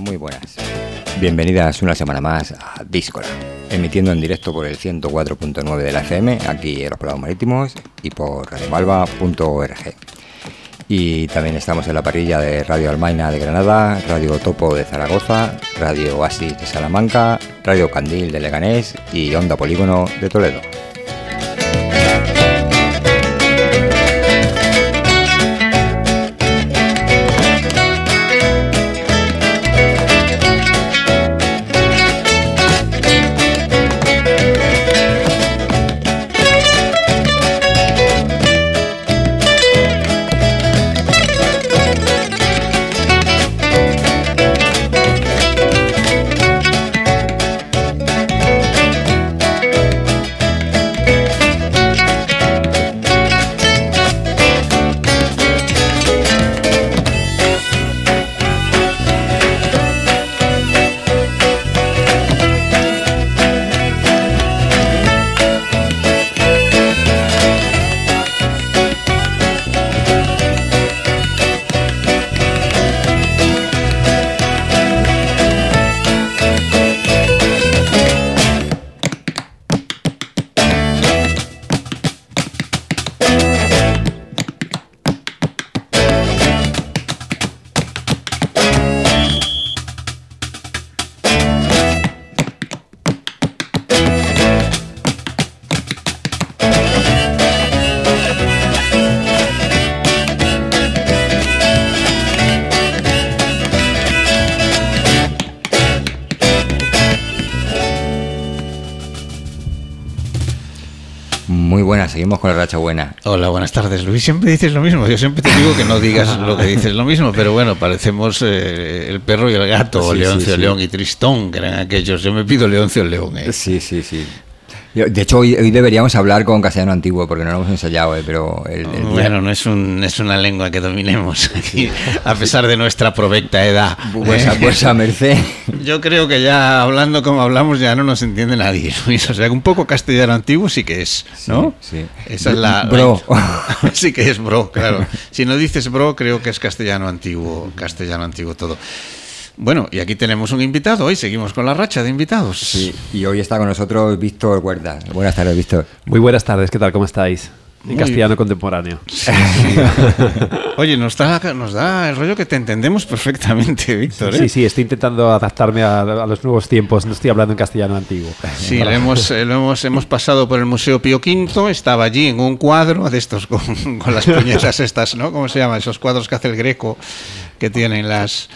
Muy buenas. Bienvenidas una semana más a Díscola, emitiendo en directo por el 104.9 de la FM, aquí en los Prados Marítimos, y por radiomalva.org. Y también estamos en la parrilla de Radio Almaina de Granada, Radio Topo de Zaragoza, Radio Oasis de Salamanca, Radio Candil de Leganés y Onda Polígono de Toledo. Seguimos con la racha buena. Hola, buenas tardes, Luis. Siempre dices lo mismo. Yo siempre te digo que no digas lo que dices lo mismo, pero bueno, parecemos el perro y el gato, sí, Leoncio León y Tristón, que eran aquellos. Yo me pido Leoncio León. Sí. De hecho, hoy deberíamos hablar con castellano antiguo, porque no lo hemos ensayado, pero... Bueno, no es una lengua que dominemos aquí, a pesar de nuestra provecta edad. Vuesa merced. Yo creo que ya hablando como hablamos ya no nos entiende nadie, Luis. O sea, que un poco castellano antiguo sí que es, ¿no? Sí. Esa es la... Bro. Sí que es bro, claro. Si no dices bro, creo que es castellano antiguo todo. Bueno, y aquí tenemos un invitado. Hoy seguimos con la racha de invitados. Sí, y hoy está con nosotros Víctor Huerta. Buenas tardes, Víctor. Muy buenas tardes, ¿qué tal? ¿Cómo estáis? En castellano contemporáneo. Sí. Oye, nos da el rollo que te entendemos perfectamente, Víctor. Sí, estoy intentando adaptarme a los nuevos tiempos. No estoy hablando en castellano antiguo. Sí, hemos pasado por el Museo Pío V. Estaba allí en un cuadro de estos con las puñetas estas, ¿no? ¿Cómo se llama? Esos cuadros que hace el Greco, que tienen las...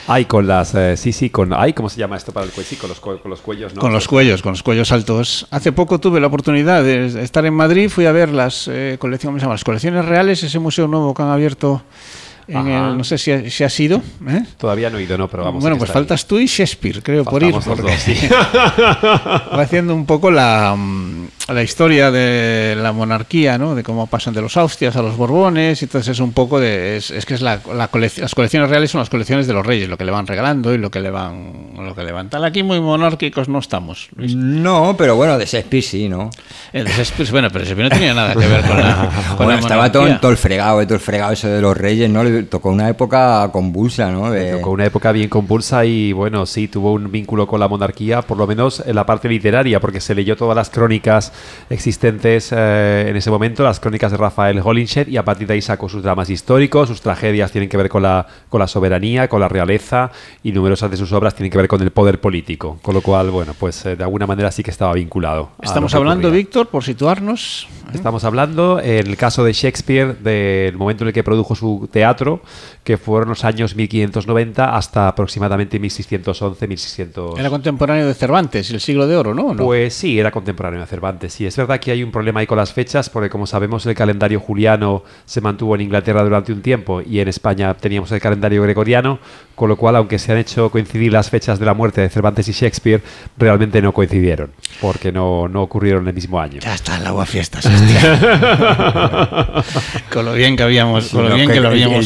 ¿cómo se llama esto para el cuello? Sí, con los cuellos, ¿no? Con los cuellos altos. Hace poco tuve la oportunidad de estar en Madrid, fui a ver las colecciones reales, ese museo nuevo que han abierto en el, no sé si ha sido. Todavía no he ido, no, pero vamos. Bueno, pues faltas tú y Shakespeare, creo, faltamos por ir. Porque sí. Va haciendo un poco la historia de la monarquía, ¿no? De cómo pasan de los Austrias a los Borbones, y entonces es un poco de... Es que es las colecciones reales son las colecciones de los reyes, lo que le van regalando y lo que le van tal. Aquí muy monárquicos no estamos, Luis. No, pero bueno, de Shakespeare sí, ¿no? De Shakespeare, bueno, pero Shakespeare no tenía nada que ver con la estaba todo el fregado eso de los reyes, ¿no? Le tocó una época convulsa, ¿no? Tocó una época bien convulsa y, bueno, sí, tuvo un vínculo con la monarquía, por lo menos en la parte literaria, porque se leyó todas las crónicas existentes en ese momento, las crónicas de Rafael Holinshed, y a partir de ahí sacó sus dramas históricos, sus tragedias tienen que ver con la soberanía, con la realeza, y numerosas de sus obras tienen que ver con el poder político, con lo cual, bueno, pues de alguna manera sí que estaba vinculado. Estamos hablando, Víctor, por situarnos. Estamos hablando, en el caso de Shakespeare, del momento en el que produjo su teatro, que fueron los años 1590 hasta aproximadamente 1611, 1600... Era contemporáneo de Cervantes, el siglo de oro, ¿no? Pues sí, era contemporáneo de Cervantes. Sí, es verdad que hay un problema ahí con las fechas, porque como sabemos el calendario juliano se mantuvo en Inglaterra durante un tiempo y en España teníamos el calendario gregoriano, con lo cual, aunque se han hecho coincidir las fechas de la muerte de Cervantes y Shakespeare, realmente no coincidieron, porque no ocurrieron el mismo año. Ya está el aguafiestas, hostia. Con lo bien que habíamos, con lo bien que lo habíamos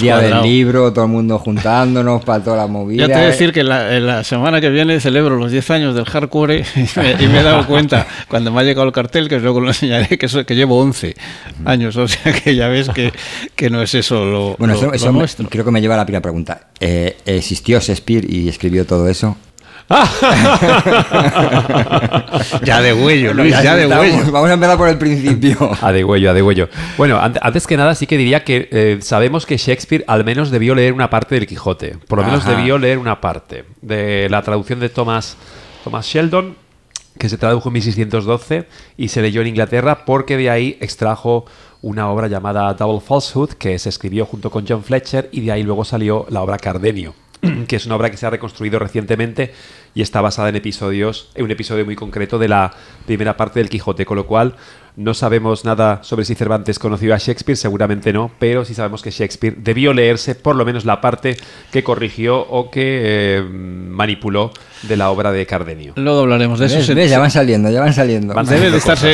día cuadrado. del libro, todo el mundo juntándonos para toda la movida. Ya te voy a decir que la semana que viene celebro los 10 años del hardcore y me he dado cuenta cuando me ha llegado el cartel, que luego lo enseñaré, que llevo 11 años, o sea que ya ves que no es eso Bueno, eso nuestro. creo que me lleva a la primera pregunta. ¿Existió Shakespeare y escribió todo eso? Ya de huello, Luis, Ya ya de estamos. huello. Vamos a empezar por el principio. A degüello. Bueno, antes que nada sí que diría que sabemos que Shakespeare al menos debió leer una parte del Quijote. Por lo menos Ajá. debió leer una parte de la traducción de Thomas Sheldon, que se tradujo en 1612 y se leyó en Inglaterra, porque de ahí extrajo una obra llamada Double Falsehood, que se escribió junto con John Fletcher, y de ahí luego salió la obra Cardenio, que es una obra que se ha reconstruido recientemente y está basada en un episodio muy concreto de la primera parte del Quijote, con lo cual no sabemos nada sobre si Cervantes conoció a Shakespeare, seguramente no, pero sí sabemos que Shakespeare debió leerse por lo menos la parte que corrigió o que manipuló de la obra de Cardenio. Luego hablaremos de eso. ¿Ves? Ya van saliendo. Debe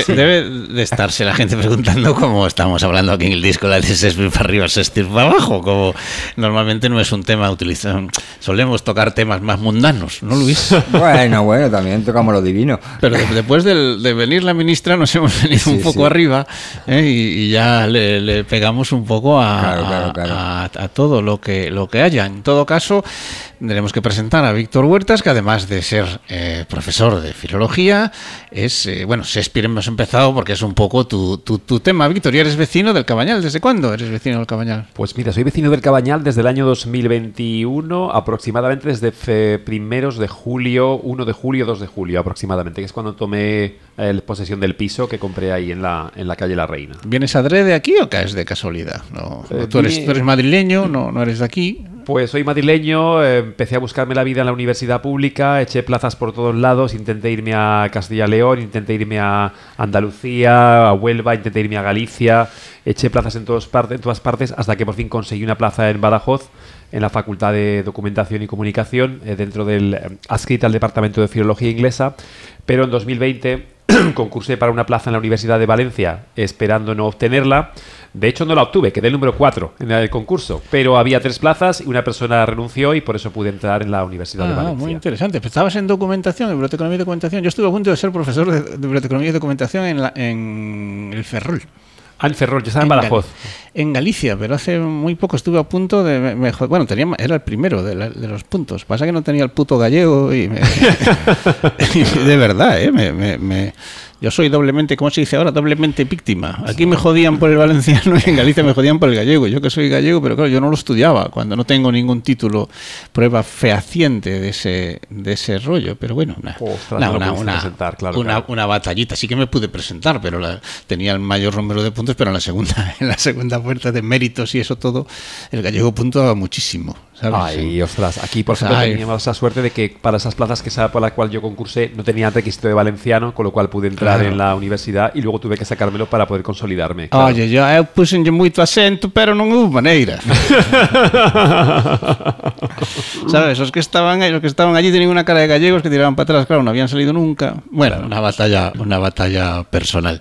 de estarse la gente preguntando cómo estamos hablando aquí en el disco, la de Shakespeare para arriba, Shakespeare para abajo, como normalmente no es un tema utilizado. Solemos tocar temas más mundanos, ¿no, Luis? Bueno, también tocamos lo divino. Pero después de venir la ministra nos hemos venido un poco arriba, y ya le pegamos un poco Claro. a todo lo que haya. En todo caso, tenemos que presentar a Víctor Huertas, que además de ser profesor de filología, es, Shakespeare hemos empezado porque es un poco tu tema. Víctor, ¿y eres vecino del Cabañal? ¿Desde cuándo eres vecino del Cabañal? Pues mira, soy vecino del Cabañal desde el año 2021, aproximadamente desde primeros de julio, 1 de julio, 2 de julio aproximadamente, que es cuando tomé posesión del piso que compré ahí en la calle La Reina. ¿Vienes adrede aquí o caes de casualidad? No, tú eres madrileño, no eres de aquí. Pues soy madrileño, empecé a buscarme la vida en la universidad pública, eché plazas por todos lados, intenté irme a Castilla y León, intenté irme a Andalucía, a Huelva, intenté irme a Galicia, eché plazas en todas partes hasta que por fin conseguí una plaza en Badajoz, en la Facultad de Documentación y Comunicación, dentro del adscrita al Departamento de Filología Inglesa, pero en 2020 concursé para una plaza en la Universidad de Valencia, esperando no obtenerla. De hecho, no la obtuve, quedé el número 4 en el concurso, pero había 3 plazas y una persona renunció y por eso pude entrar en la Universidad de Valencia. Muy interesante. Estabas en documentación, en biblioteconomía y documentación. Yo estuve a punto de ser profesor de biblioteconomía y documentación en el Ferrol. En Ferrol, yo estaba en Badajoz. En Galicia, pero hace muy poco estuve a punto de... era el primero de los puntos. Pasa que no tenía el puto gallego y de verdad, yo soy doblemente, ¿cómo se dice ahora? Doblemente víctima. Aquí me jodían por el valenciano y en Galicia me jodían por el gallego. Yo que soy gallego, pero claro, yo no lo estudiaba cuando no tengo ningún título, prueba fehaciente de ese rollo. Pero bueno, una batallita. Sí que me pude presentar, pero tenía el mayor número de puntos, pero en la segunda puerta de méritos y eso todo, el gallego puntuaba muchísimo, ¿sabes? Ay, ostras, aquí por ejemplo teníamos esa suerte de que para esas plazas por la cual yo concursé no tenía requisito de valenciano, con lo cual pude entrar en la universidad y luego tuve que sacármelo para poder consolidarme. Claro. Oye, yo pusenlle moito acento, pero non houve maneira. ¿Sabes? Los que estaban allí tenían una cara de gallegos que tiraban para atrás, claro, no habían salido nunca. Bueno, una batalla personal.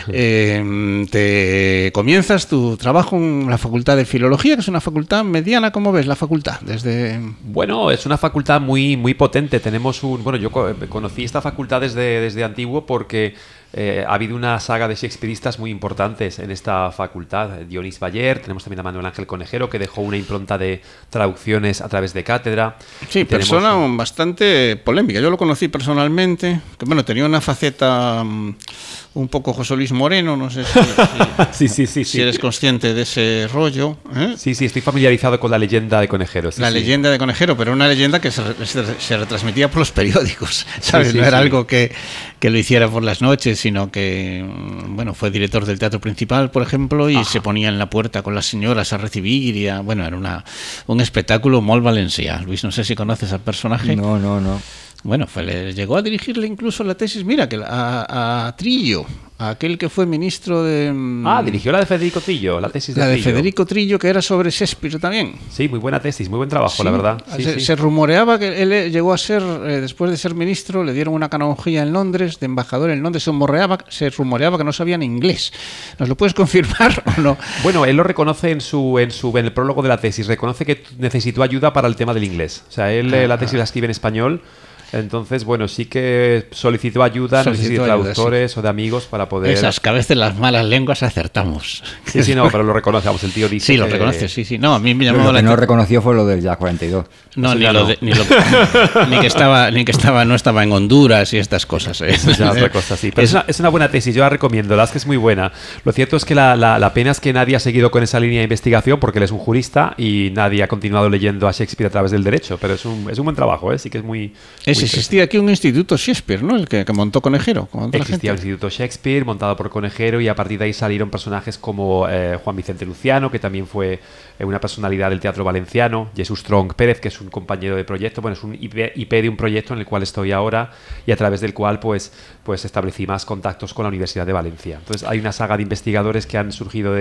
Te comienzas tu trabajo en la Facultad de Filología, que es una facultad mediana. ¿Cómo ves la facultad? Bueno, es una facultad muy, muy potente. Yo conocí esta facultad desde antiguo porque ha habido una saga de shakespearistas muy importantes en esta facultad. Dionís Bayer, tenemos también a Manuel Ángel Conejero, que dejó una impronta de traducciones a través de cátedra. Sí, persona bastante polémica. Yo lo conocí personalmente, que tenía una faceta un poco José Luis Moreno, no sé si eres consciente de ese rollo. Sí, estoy familiarizado con la leyenda de Conejero. Leyenda de Conejero, pero una leyenda que se retransmitía por los periódicos, ¿sabes? No era algo que lo hiciera por las noches, sino que fue director del Teatro Principal, por ejemplo, y se ponía en la puerta con las señoras a recibir, y era un espectáculo molt valencià. Luis, no sé si conoces al personaje. No. Bueno, llegó a dirigirle incluso la tesis, mira, que a Trillo, a aquel que fue ministro de... dirigió la de Federico Trillo, la tesis de La de Trillo. Federico Trillo, que era sobre Shakespeare también. Sí, muy buena tesis, muy buen trabajo, Sí, la verdad. Sí. Se rumoreaba que él llegó a ser, después de ser ministro, le dieron una canonjía en Londres, de embajador en Londres. Se rumoreaba que no sabían inglés. ¿Nos lo puedes confirmar o no? Bueno, él lo reconoce en el prólogo de la tesis. Reconoce que necesitó ayuda para el tema del inglés. O sea, él la tesis la escribe en español. Entonces, bueno, sí que solicitó ayuda, no sé si de traductores o de amigos para poder... Esas que a veces las malas lenguas acertamos. Sí, no, pero lo reconoce, vamos, el tío dice Sí, lo reconoce, sí. No, a mí me llamó Lo que la no reconoció fue lo del Jack 42. No, Eso ni que no estaba en Honduras y estas cosas. Eso es otra cosa, sí. Pero es una buena tesis, yo la recomiendo, la verdad es que es muy buena. Lo cierto es que la pena es que nadie ha seguido con esa línea de investigación porque él es un jurista y nadie ha continuado leyendo a Shakespeare a través del derecho, pero es un buen trabajo, sí que es muy... Existía aquí un instituto Shakespeare, ¿no? El que montó Conejero. Existía un instituto Shakespeare montado por Conejero y a partir de ahí salieron personajes como Juan Vicente Luciano, que también fue una personalidad del teatro valenciano, Jesús Tronc Pérez, que es un compañero de proyecto, bueno, es un IP de un proyecto en el cual estoy ahora y a través del cual pues establecí más contactos con la Universidad de Valencia. Entonces hay una saga de investigadores que han surgido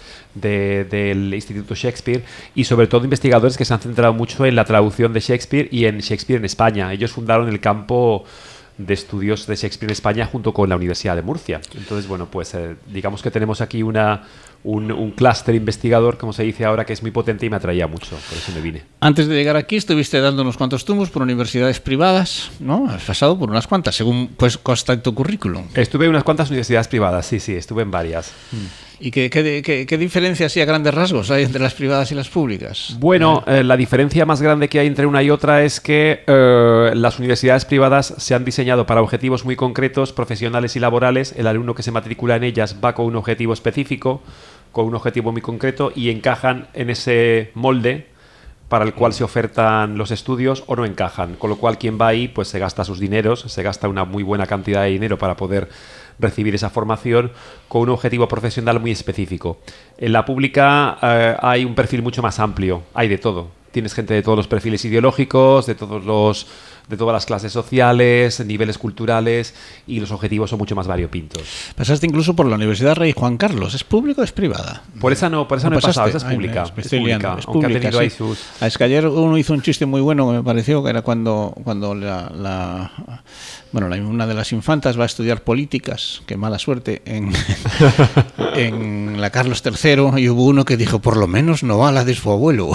del Instituto Shakespeare y sobre todo investigadores que se han centrado mucho en la traducción de Shakespeare y en Shakespeare en España. Ellos fundaron el campo de estudios de Shakespeare en España junto con la Universidad de Murcia. Entonces, bueno, pues digamos que tenemos aquí un clúster investigador, como se dice ahora, que es muy potente y me atraía mucho, por eso me vine. Antes de llegar aquí estuviste dando unos cuantos tumbos por universidades privadas, ¿no? Has pasado por unas cuantas, según pues consta en tu currículum. Estuve en unas cuantas universidades privadas, sí, estuve en varias. ¿Y qué diferencias y a grandes rasgos hay entre las privadas y las públicas? Bueno, la diferencia más grande que hay entre una y otra es que las universidades privadas se han diseñado para objetivos muy concretos, profesionales y laborales. El alumno que se matricula en ellas va con un objetivo específico, con un objetivo muy concreto y encajan en ese molde para el cual se ofertan los estudios o no encajan. Con lo cual quien va ahí pues se gasta sus dineros, se gasta una muy buena cantidad de dinero para poder recibir esa formación con un objetivo profesional muy específico. En la pública hay un perfil mucho más amplio, hay de todo. Tienes gente de todos los perfiles ideológicos, de todas las clases sociales, niveles culturales y los objetivos son mucho más variopintos. Pasaste incluso por la Universidad Rey Juan Carlos. ¿Es pública o es privada? Por esa no he pasado, esa es pública. Es pública, ha tenido ahí sí. sus... Es que ayer uno hizo un chiste muy bueno que me pareció, que era cuando una de las infantas va a estudiar políticas, qué mala suerte, en la Carlos III, y hubo uno que dijo, por lo menos no va a la de su abuelo.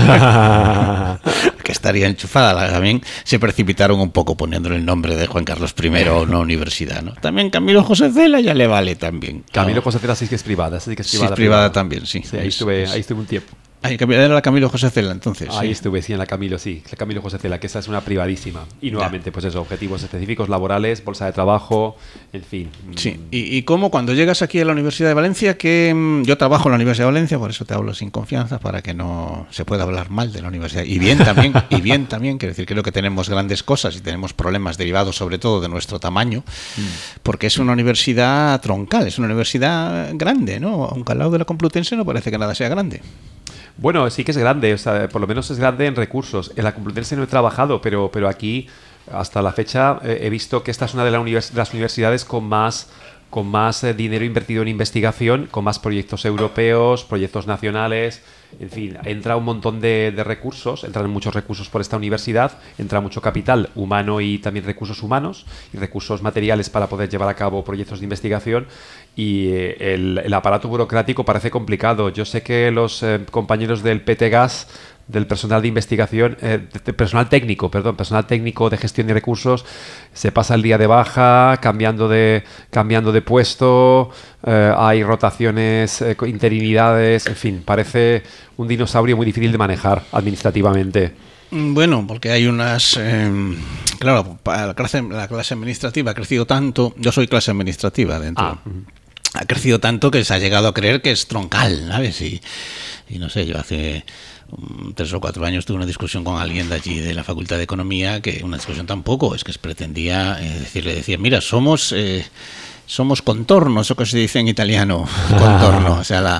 Que estaría enchufada. También se precipitaron un poco poniéndole el nombre de Juan Carlos I a una universidad, ¿no? También Camilo José Cela ya le vale también. Camilo José Cela sí que es privada. Sí, es privada también, sí. Ahí estuve un tiempo. Era la Camilo José Cela, entonces. Ahí estuve, sí, en la Camilo José Cela, que esa es una privadísima. Y nuevamente, pues eso, objetivos específicos, laborales, bolsa de trabajo, en fin. Sí, y cómo cuando llegas aquí a la Universidad de Valencia, que yo trabajo en la Universidad de Valencia, por eso te hablo sin confianza, para que no se pueda hablar mal de la universidad. Y bien también, quiero decir, creo que tenemos grandes cosas y tenemos problemas derivados sobre todo de nuestro tamaño, porque es una universidad troncal, es una universidad grande, ¿no? Aunque al lado de la Complutense no parece que nada sea grande. Bueno, sí que es grande, o sea, por lo menos es grande en recursos. En la Complutense no he trabajado, pero aquí, hasta la fecha, he visto que esta es una de las universidades con más dinero invertido en investigación, con más proyectos europeos, proyectos nacionales, en fin, entra un montón de recursos, entran muchos recursos por esta universidad, entra mucho capital humano y también recursos humanos y recursos materiales para poder llevar a cabo proyectos de investigación y el aparato burocrático parece complicado. Yo sé que los compañeros del PTGAS, del personal de investigación, personal técnico de gestión de recursos, se pasa el día de baja, cambiando de puesto, hay rotaciones, interinidades, en fin, parece un dinosaurio muy difícil de manejar administrativamente. Bueno, porque hay unas... claro, la clase administrativa ha crecido tanto, yo soy clase administrativa dentro... Ha crecido tanto que se ha llegado a creer que es troncal, ¿sabes? Y no sé, yo hace 3 o 4 años tuve una discusión con alguien de allí de la Facultad de Economía, que una discusión tampoco, es que pretendía le decía, mira, somos contorno, eso que se dice en italiano, contorno, o sea,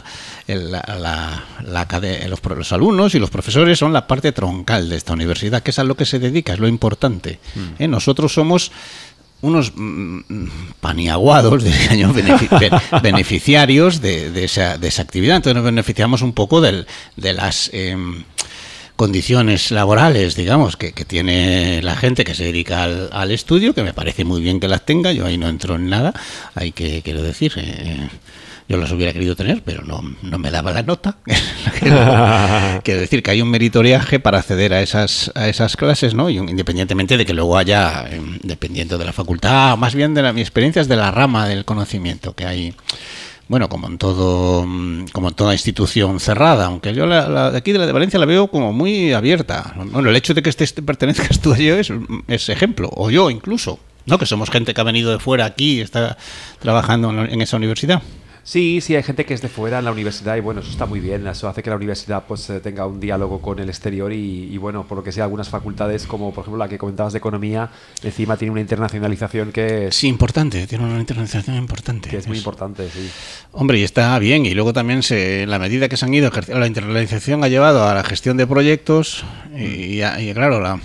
los alumnos y los profesores son la parte troncal de esta universidad, que es a lo que se dedica, es lo importante. Nosotros somos unos paniaguados, beneficiarios de esa actividad. Entonces nos beneficiamos un poco de las condiciones laborales, digamos, que tiene la gente que se dedica al estudio, que me parece muy bien que las tenga. Yo ahí no entro en nada, quiero decir, yo las hubiera querido tener, pero no me daba la nota. Quiero decir que hay un meritoriaje para acceder a esas clases, ¿no? Y independientemente de que luego haya, dependiendo de la facultad, más bien mi experiencia es de la rama del conocimiento que hay. Bueno, como en toda institución cerrada, aunque yo la de aquí de Valencia la veo como muy abierta. Bueno, el hecho de que pertenezcas tú a ello es ejemplo, o yo incluso, ¿no? Que somos gente que ha venido de fuera aquí y está trabajando en esa universidad. Sí, hay gente que es de fuera en la universidad y bueno, eso está muy bien, eso hace que la universidad pues tenga un diálogo con el exterior y bueno, por lo que sea, algunas facultades como por ejemplo la que comentabas de economía, encima tiene una internacionalización que es... Sí, importante, tiene una internacionalización importante. Que es muy importante, sí. Hombre, y está bien, y luego también en la medida que se han ido, la internacionalización ha llevado a la gestión de proyectos y claro,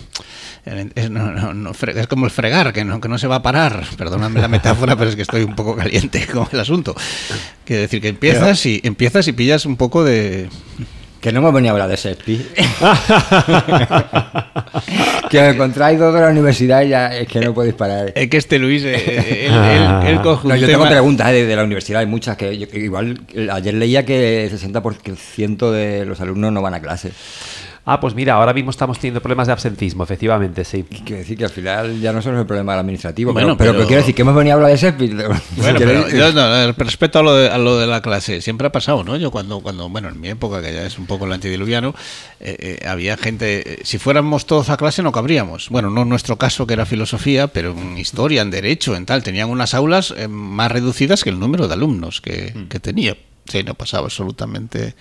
es como el fregar, que no se va a parar. Perdóname la metáfora, pero es que estoy un poco caliente con el asunto. Quiere decir que empiezas y pillas un poco de... Que no hemos venido a hablar de Shakespeare. Que os encontráis dos de la universidad y ya es que no podéis parar. Es que Luis, él coge un yo tema... tengo preguntas de la universidad, hay muchas que igual ayer leía que el 60% de los alumnos no van a clase. Pues mira, ahora mismo estamos teniendo problemas de absentismo, efectivamente, sí. Quiere decir que al final ya no solo es el problema administrativo, bueno, pero quiero decir que hemos venido a hablar de Shakespeare. Bueno, pero yo respecto a lo de la clase, siempre ha pasado, ¿no? Yo cuando bueno, en mi época, que ya es un poco el antediluviano, había gente, si fuéramos todos a clase no cabríamos. Bueno, no en nuestro caso, que era filosofía, pero en historia, en derecho, en tal, tenían unas aulas más reducidas que el número de alumnos que tenía. Sí, no pasaba absolutamente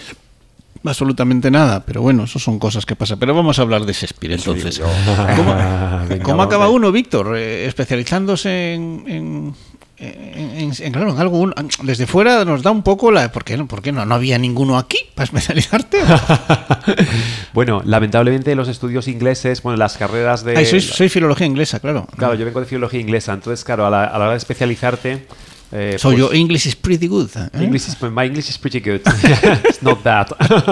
nada, pero bueno, eso son cosas que pasan. Pero vamos a hablar de Shakespeare entonces. ¿Cómo acaba uno, Víctor, especializándose en algo? Desde fuera nos da un poco ¿por qué no había ninguno aquí para especializarte? Bueno, lamentablemente los estudios ingleses, bueno, las carreras de... Soy filología inglesa, claro. Claro, yo vengo de filología inglesa, entonces claro, a la hora de especializarte... So your English is pretty good. My English is pretty good. It's not that.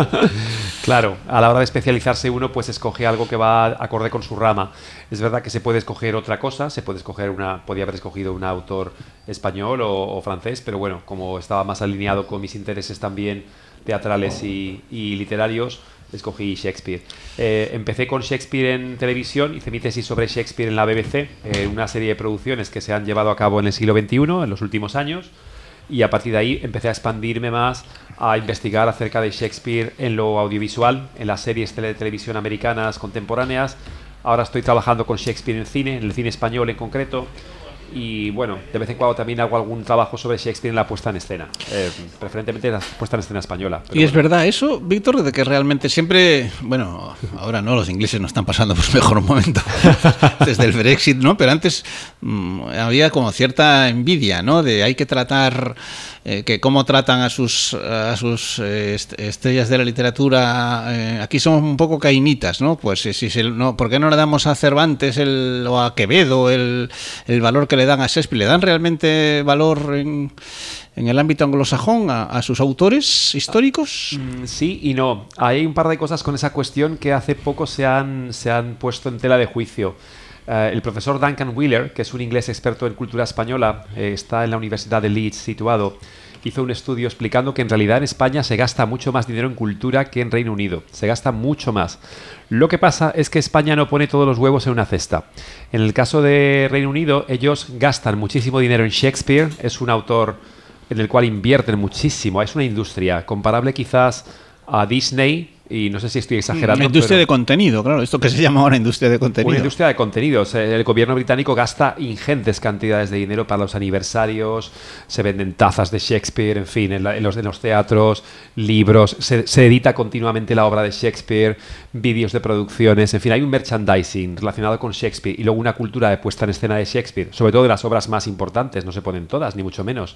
Claro, a la hora de especializarse uno pues escoge algo que va acorde con su rama. Es verdad que se puede escoger otra cosa, podía haber escogido un autor español o francés, pero bueno, como estaba más alineado con mis intereses también teatrales y literarios, escogí Shakespeare. Empecé con Shakespeare en televisión, hice mi tesis sobre Shakespeare en la BBC, una serie de producciones que se han llevado a cabo en el siglo XXI, en los últimos años, y a partir de ahí empecé a expandirme más, a investigar acerca de Shakespeare en lo audiovisual, en las series de televisión americanas contemporáneas. Ahora estoy trabajando con Shakespeare en cine, en el cine español en concreto. Y bueno, de vez en cuando también hago algún trabajo sobre Shakespeare en la puesta en escena, preferentemente la puesta en escena española. Y es verdad eso, Víctor, de que realmente siempre, bueno, ahora no, los ingleses no están pasando por su mejor momento desde el Brexit, ¿no? Pero antes había como cierta envidia, ¿no? De hay que tratar, que cómo tratan a sus estrellas de la literatura. Aquí somos un poco cainitas, ¿no? Pues ¿por qué no le damos a Cervantes o a Quevedo el valor que le dan a Shakespeare? ¿Le dan realmente valor en el ámbito anglosajón a sus autores históricos? Sí y no. Hay un par de cosas con esa cuestión que hace poco se han puesto en tela de juicio. El profesor Duncan Wheeler, que es un inglés experto en cultura española, está en la Universidad de Leeds situado, hizo un estudio explicando que en realidad en España se gasta mucho más dinero en cultura que en Reino Unido. Se gasta mucho más. Lo que pasa es que España no pone todos los huevos en una cesta. En el caso de Reino Unido, ellos gastan muchísimo dinero en Shakespeare. Es un autor en el cual invierten muchísimo. Es una industria comparable quizás a Disney. Y no sé si estoy exagerando. Una industria de contenido, claro. Esto que se llama ahora industria de contenido. Una industria de contenidos. El gobierno británico gasta ingentes cantidades de dinero para los aniversarios. Se venden tazas de Shakespeare, en fin, en los teatros, libros. Se edita continuamente la obra de Shakespeare, vídeos de producciones. En fin, hay un merchandising relacionado con Shakespeare y luego una cultura de puesta en escena de Shakespeare. Sobre todo de las obras más importantes. No se ponen todas, ni mucho menos.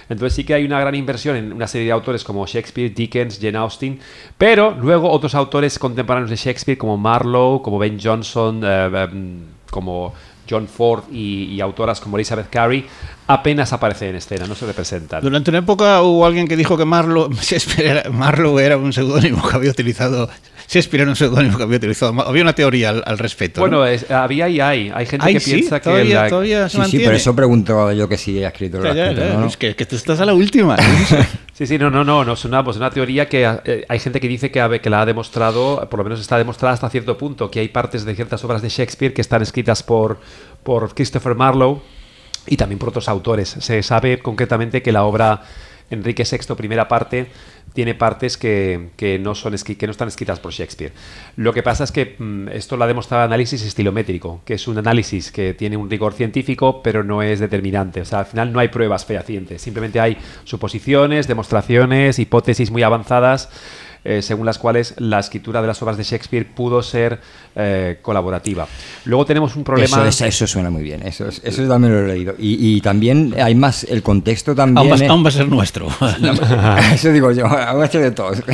Entonces sí que hay una gran inversión en una serie de autores como Shakespeare, Dickens, Jane Austen, pero luego otros autores contemporáneos de Shakespeare como Marlowe, como Ben Jonson, como John Ford y autoras como Elizabeth Carey apenas aparecen en escena, no se representan. Durante una época hubo alguien que dijo que Marlowe era un seudónimo que había utilizado. Shakespeare era un seudónimo que había utilizado. Había una teoría al respecto, ¿no? Bueno, había y hay gente que piensa que... Todavía se mantiene. Sí, pero eso pregunto yo que sí ha escrito. ¿No? Es que tú estás a la última. Sí, no, es una teoría que hay gente que dice que la ha demostrado, por lo menos está demostrada hasta cierto punto, que hay partes de ciertas obras de Shakespeare que están escritas por Christopher Marlowe y también por otros autores. Se sabe concretamente que la obra Enrique VI, primera parte, tiene partes que no están escritas por Shakespeare. Lo que pasa es que esto lo ha demostrado el análisis estilométrico, que es un análisis que tiene un rigor científico, pero no es determinante. O sea, al final no hay pruebas fehacientes, simplemente hay suposiciones, demostraciones, hipótesis muy avanzadas, según las cuales la escritura de las obras de Shakespeare pudo ser colaborativa. Luego tenemos un problema... Eso suena muy bien, eso también lo he leído. Y también hay más, el contexto también... Aún va a ser nuestro. Eso digo yo, aún va a ser de todos.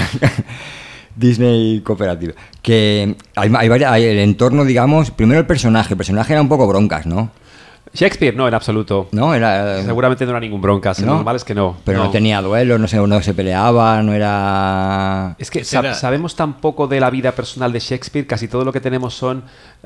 Disney Cooperativa. Que hay el entorno, digamos, primero el personaje era un poco broncas, ¿no? Shakespeare, no, en absoluto. No, seguramente no era ningún broncas. Lo normal es que no. Pero no tenía duelos, no se peleaba, no era... Es que sabemos tan poco de la vida personal de Shakespeare, casi todo lo que tenemos son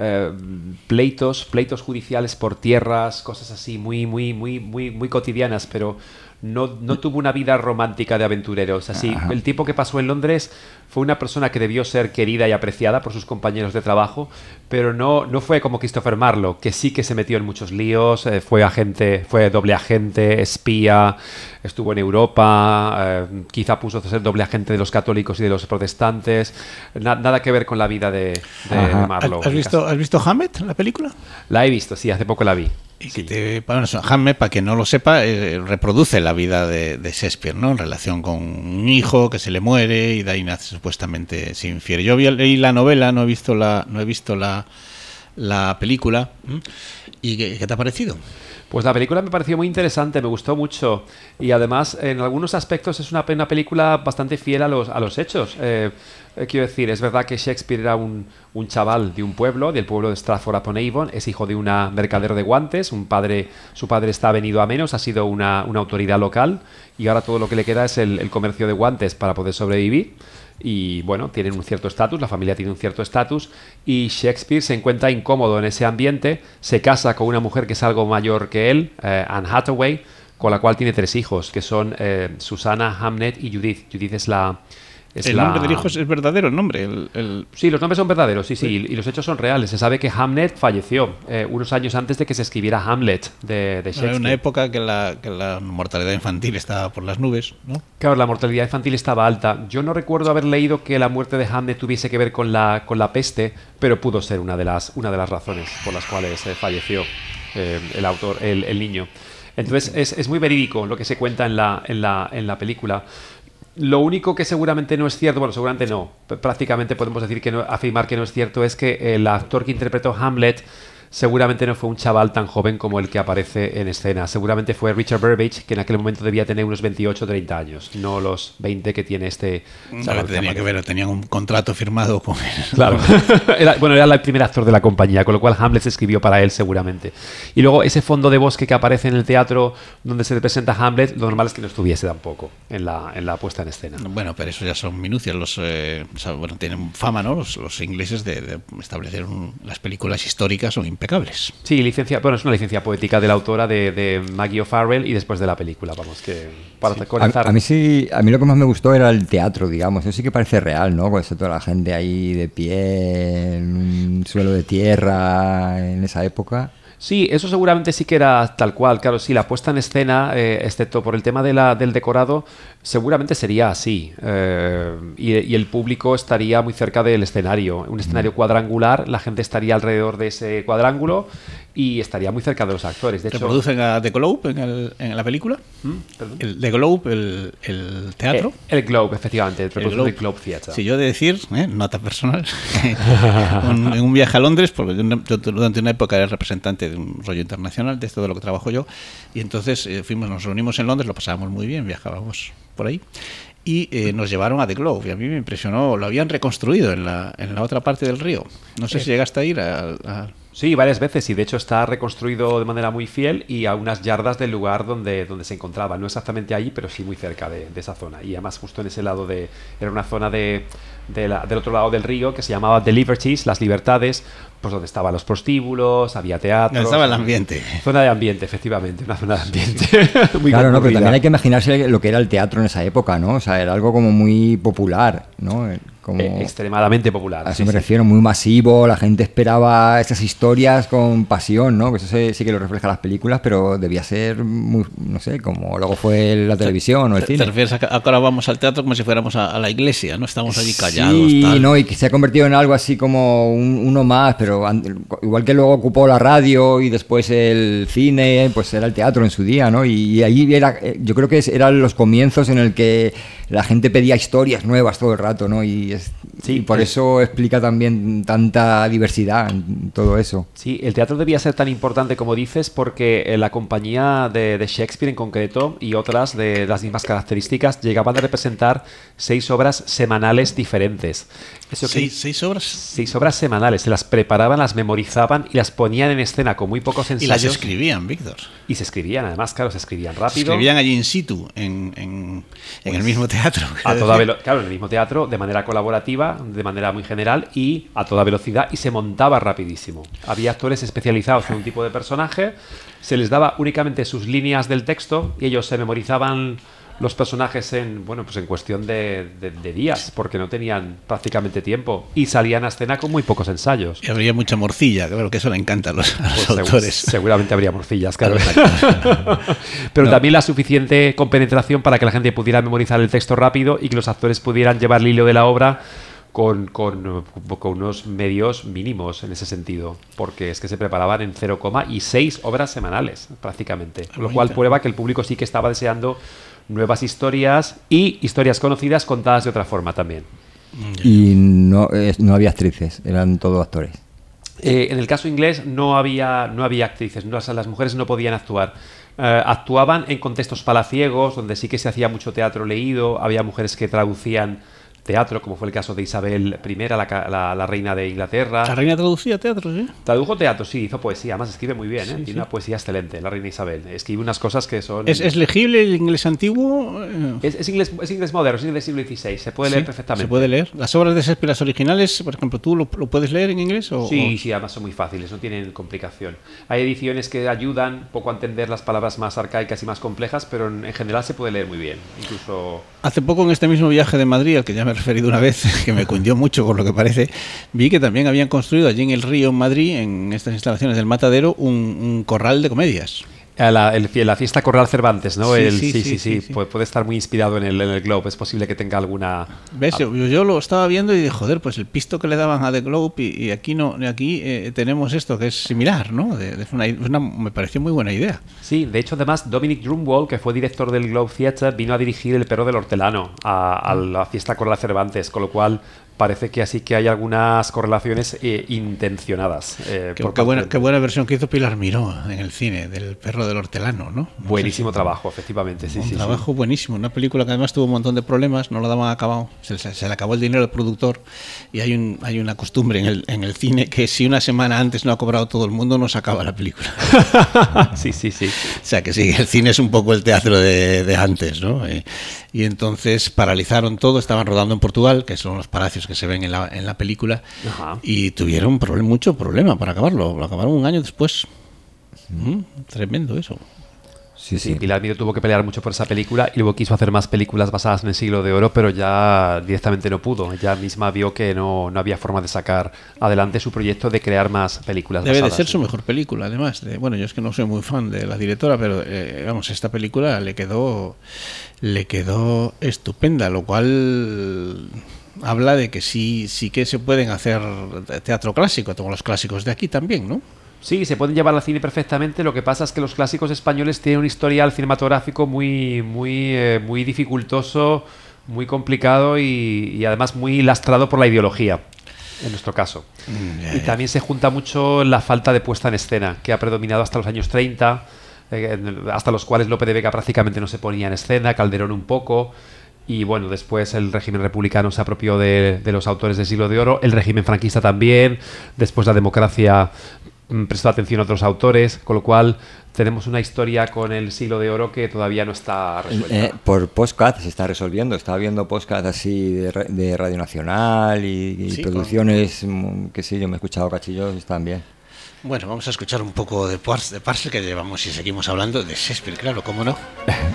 pleitos judiciales por tierras, cosas así muy cotidianas, pero no tuvo una vida romántica de aventurero. O sea, sí, el tiempo que pasó en Londres fue una persona que debió ser querida y apreciada por sus compañeros de trabajo, pero no fue como Christopher Marlowe, que sí que se metió en muchos líos, fue doble agente, espía, estuvo en Europa, quizá puso a ser doble agente de los católicos y de los protestantes. Nada que ver con la vida de Marlowe. ¿Has visto Hamlet, la película? La he visto, sí, hace poco la vi. Sí. Hamlet, para quien no lo sepa, reproduce la vida de Shakespeare, ¿no? En relación con un hijo que se le muere y de ahí nace, supuestamente se infiere. Yo leí la novela, no he visto la película. ¿Y qué te ha parecido? Pues la película me pareció muy interesante, me gustó mucho y además en algunos aspectos es una película bastante fiel a los hechos. Quiero decir, es verdad que Shakespeare era un chaval de un pueblo, del pueblo de Stratford-upon-Avon, es hijo de un mercader de guantes, su padre está venido a menos, ha sido una autoridad local y ahora todo lo que le queda es el comercio de guantes para poder sobrevivir. Y bueno, tienen un cierto estatus, la familia tiene un cierto estatus y Shakespeare se encuentra incómodo en ese ambiente, se casa con una mujer que es algo mayor que él, Anne Hathaway, con la cual tiene 3 hijos, que son Susana, Hamnet y Judith. Judith es la... ¿El nombre del hijo es verdadero el nombre? Sí, los nombres son verdaderos, sí, y los hechos son reales. Se sabe que Hamlet falleció unos años antes de que se escribiera Hamlet de Shakespeare. Era una época que la mortalidad infantil estaba por las nubes, ¿no? Claro, la mortalidad infantil estaba alta. Yo no recuerdo haber leído que la muerte de Hamlet tuviese que ver con la peste, pero pudo ser una de las razones por las cuales falleció el niño. Entonces es muy verídico lo que se cuenta en la película. Lo único que seguramente no es cierto, bueno, seguramente no, prácticamente podemos decir afirmar que no es cierto, es que el actor que interpretó Hamlet seguramente no fue un chaval tan joven como el que aparece en escena. Seguramente fue Richard Burbage, que en aquel momento debía tener unos 28 o 30 años, no los 20 que tiene este chaval. Tenía que ver, tenían un contrato firmado con él. Claro, era el primer actor de la compañía, con lo cual Hamlet se escribió para él seguramente. Y luego ese fondo de bosque que aparece en el teatro donde se representa Hamlet, lo normal es que no estuviese tampoco en la puesta en escena. Bueno, pero eso ya son minucias. Tienen fama, ¿no? Los ingleses de establecer las películas históricas son impecables. Sí, es una licencia poética de la autora de Maggie O'Farrell y después de la película, vamos, que para comenzar. A mí lo que más me gustó era el teatro, digamos, eso sí que parece real, ¿no? Pues toda la gente ahí de pie, en un suelo de tierra, en esa época. Sí, eso seguramente sí que era tal cual. Claro, sí, la puesta en escena, excepto por el tema del decorado, Seguramente sería así. Y el público estaría muy cerca del escenario. Un escenario cuadrangular, la gente estaría alrededor de ese cuadrángulo y estaría muy cerca de los actores. De hecho, ¿Reproducen a The Globe en la película? ¿Perdón? The Globe, el teatro. El Globe, efectivamente, el Globe. del Globe Theatre. Sí, yo he de decir, nota personal, en un viaje a Londres, porque yo durante una época era representante de un rollo internacional, de esto de lo que trabajo yo, y entonces nos reunimos en Londres, lo pasábamos muy bien, viajábamos por ahí, y nos llevaron a The Globe, y a mí me impresionó, lo habían reconstruido en la otra parte del río. No sé si llegaste a ir a Sí, varias veces, y de hecho está reconstruido de manera muy fiel y a unas yardas del lugar donde se encontraba. No exactamente allí, pero sí muy cerca de esa zona. Y además justo en ese lado era una zona del otro lado del río que se llamaba The Liberties, las libertades, pues donde estaban los prostíbulos, había teatro. Estaba el ambiente. Zona de ambiente, efectivamente, una zona de ambiente. Muy claro, no, pero concurrida. también hay que imaginarse lo que era el teatro en esa época, ¿no? O sea, era algo como muy popular, ¿no? Como... extremadamente popular. A eso me refiero, muy masivo, la gente esperaba esas historias con pasión, ¿no? Que eso sí que lo refleja las películas, pero debía ser muy, no sé, como luego fue la televisión o el cine. ¿Te refieres a que ahora vamos al teatro como si fuéramos a la iglesia, ¿no? Estamos allí callados. Sí, tal. no, y que se ha convertido en algo así como uno más, pero igual que luego ocupó la radio y después el cine, pues era el teatro en su día, ¿no? Y ahí era, yo creo que eran los comienzos en el que la gente pedía historias nuevas todo el rato, ¿no? Y por eso explica también tanta diversidad en todo eso. Sí, el teatro debía ser tan importante como dices porque la compañía de Shakespeare en concreto y otras de las mismas características llegaban a representar 6 obras semanales diferentes. Eso ¿Seis obras? 6 obras semanales. Se las preparaban, las memorizaban y las ponían en escena con muy pocos ensayos. Y las escribían, Víctor. Y se escribían, además, claro, se escribían rápido. Se escribían allí in situ, en el mismo teatro. Claro, en el mismo teatro, de manera colaborativa, de manera muy general y a toda velocidad, y se montaba rapidísimo. Había actores especializados en un tipo de personaje, se les daba únicamente sus líneas del texto y ellos se memorizaban los personajes en cuestión de días, porque no tenían prácticamente tiempo y salían a escena con muy pocos ensayos. Y habría mucha morcilla, claro que eso le encanta a los autores. Seguramente habría morcillas, claro. Pero también la suficiente compenetración para que la gente pudiera memorizar el texto rápido y que los actores pudieran llevar el hilo de la obra con unos medios mínimos en ese sentido, porque es que se preparaban en 0,6 obras semanales prácticamente, lo cual prueba que el público sí que estaba deseando nuevas historias y historias conocidas contadas de otra forma también. Y no había actrices, eran todos actores. En el caso inglés no había actrices, las mujeres no podían actuar. Actuaban en contextos palaciegos, donde sí que se hacía mucho teatro leído, había mujeres que traducían teatro, como fue el caso de Isabel I, la reina de Inglaterra. ¿La reina traducía teatro, sí? Tradujo teatro, sí, hizo poesía, además escribe muy bien, tiene una poesía excelente, la reina Isabel. Escribe unas cosas que son... ¿Es legible el inglés antiguo? Es inglés moderno, es inglés del siglo XVI, se puede leer perfectamente. Se puede leer. ¿Las obras de Shakespeare, las originales, por ejemplo, tú lo puedes leer en inglés? Sí, además son muy fáciles, no tienen complicación. Hay ediciones que ayudan un poco a entender las palabras más arcaicas y más complejas, pero en general se puede leer muy bien, incluso... Hace poco en este mismo viaje de Madrid, al que ya me he referido una vez, que me cundió mucho por lo que parece, vi que también habían construido allí en el río en Madrid, en estas instalaciones del Matadero, un corral de comedias. La fiesta Corral Cervantes, ¿no? Sí. Puede estar muy inspirado en el Globe. Es posible que tenga alguna... ¿Ves? Yo lo estaba viendo y dije, joder, pues el pisto que le daban a The Globe y aquí no, aquí tenemos esto que es similar, ¿no? Me pareció muy buena idea. Sí, de hecho, además, Dominic Drumwall, que fue director del Globe Theatre, vino a dirigir El perro del hortelano a la fiesta Corral Cervantes, con lo cual parece que así que hay algunas correlaciones intencionadas. Qué buena versión que hizo Pilar Miró en el cine del perro del hortelano, ¿no? Buenísimo trabajo, efectivamente. Un trabajo buenísimo. Una película que además tuvo un montón de problemas, no lo daban acabado. Se le acabó el dinero al productor y hay una costumbre en el cine que si una semana antes no ha cobrado todo el mundo, no se acaba la película. Sí. O sea que sí, el cine es un poco el teatro de antes, ¿no? Y entonces paralizaron todo, estaban rodando en Portugal, que son los palacios que se ven en la película. Ajá. Y tuvieron mucho problema para acabarlo. Lo acabaron un año después. Tremendo eso. Sí. Pilar Miró tuvo que pelear mucho por esa película y luego quiso hacer más películas basadas en el Siglo de Oro, pero ya directamente no pudo. Ella misma vio que no había forma de sacar adelante su proyecto de crear más películas Debe basadas. de ser su mejor película, además. Bueno, yo es que no soy muy fan de la directora, pero vamos, esta película le quedó estupenda, lo cual habla de que sí que se pueden hacer teatro clásico, como los clásicos de aquí también, ¿no? Sí, se pueden llevar al cine perfectamente. Lo que pasa es que los clásicos españoles tienen un historial cinematográfico muy dificultoso, muy complicado y además muy lastrado por la ideología, en nuestro caso. Y también se junta mucho la falta de puesta en escena, que ha predominado hasta los años 30, hasta los cuales Lope de Vega prácticamente no se ponía en escena, Calderón un poco. Y bueno, después el régimen republicano se apropió de los autores del Siglo de Oro, el régimen franquista también, después la democracia prestó atención a otros autores, con lo cual tenemos una historia con el Siglo de Oro que todavía no está resuelta. Por podcast se está resolviendo. Estaba viendo podcast así de Radio Nacional y Sí, producciones, que sí, yo me he escuchado cachillos y están bien. Bueno, vamos a escuchar un poco de Parcel, que llevamos y seguimos hablando de Shakespeare, claro, ¿cómo no?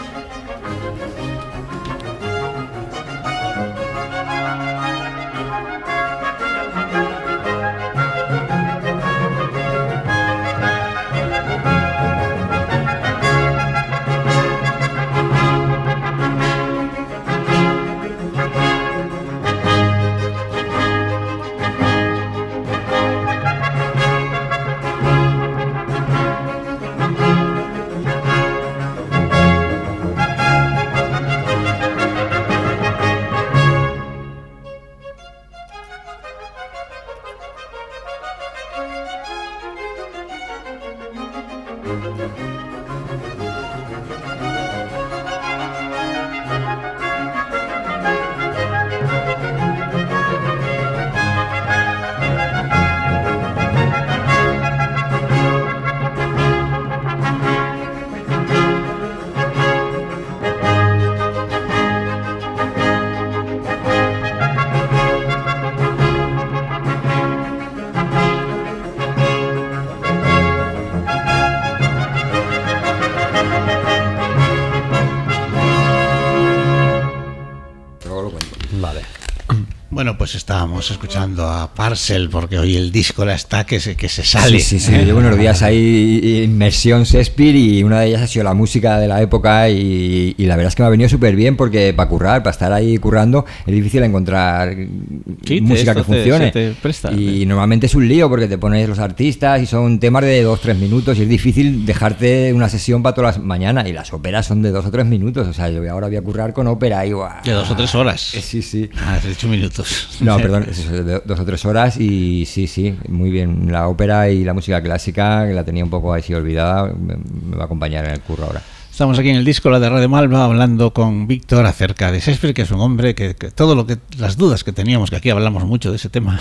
Bueno, pues estábamos escuchando a Parcel porque hoy el disco está que se sale. Sí. Llevo unos días ahí inmersión Shakespeare y una de ellas ha sido la música de la época y la verdad es que me ha venido súper bien porque para currar, para estar ahí currando es difícil encontrar música que funcione. Te presta, y normalmente es un lío porque te pones los artistas y son temas de 2-3 minutos y es difícil dejarte una sesión para todas las mañanas y las óperas son de 2 o 3 minutos. O sea, yo ahora voy a currar con ópera y ¡guau! De 2 o 3 horas. Sí. Has dicho minutos. No, perdón, de 2 o 3 horas y sí, muy bien. La ópera y la música clásica, que la tenía un poco así olvidada, me va a acompañar en el curro ahora. Estamos aquí en el disco La de Radio Malva hablando con Víctor acerca de Shakespeare, que es un hombre que todo las dudas que teníamos, que aquí hablamos mucho de ese tema,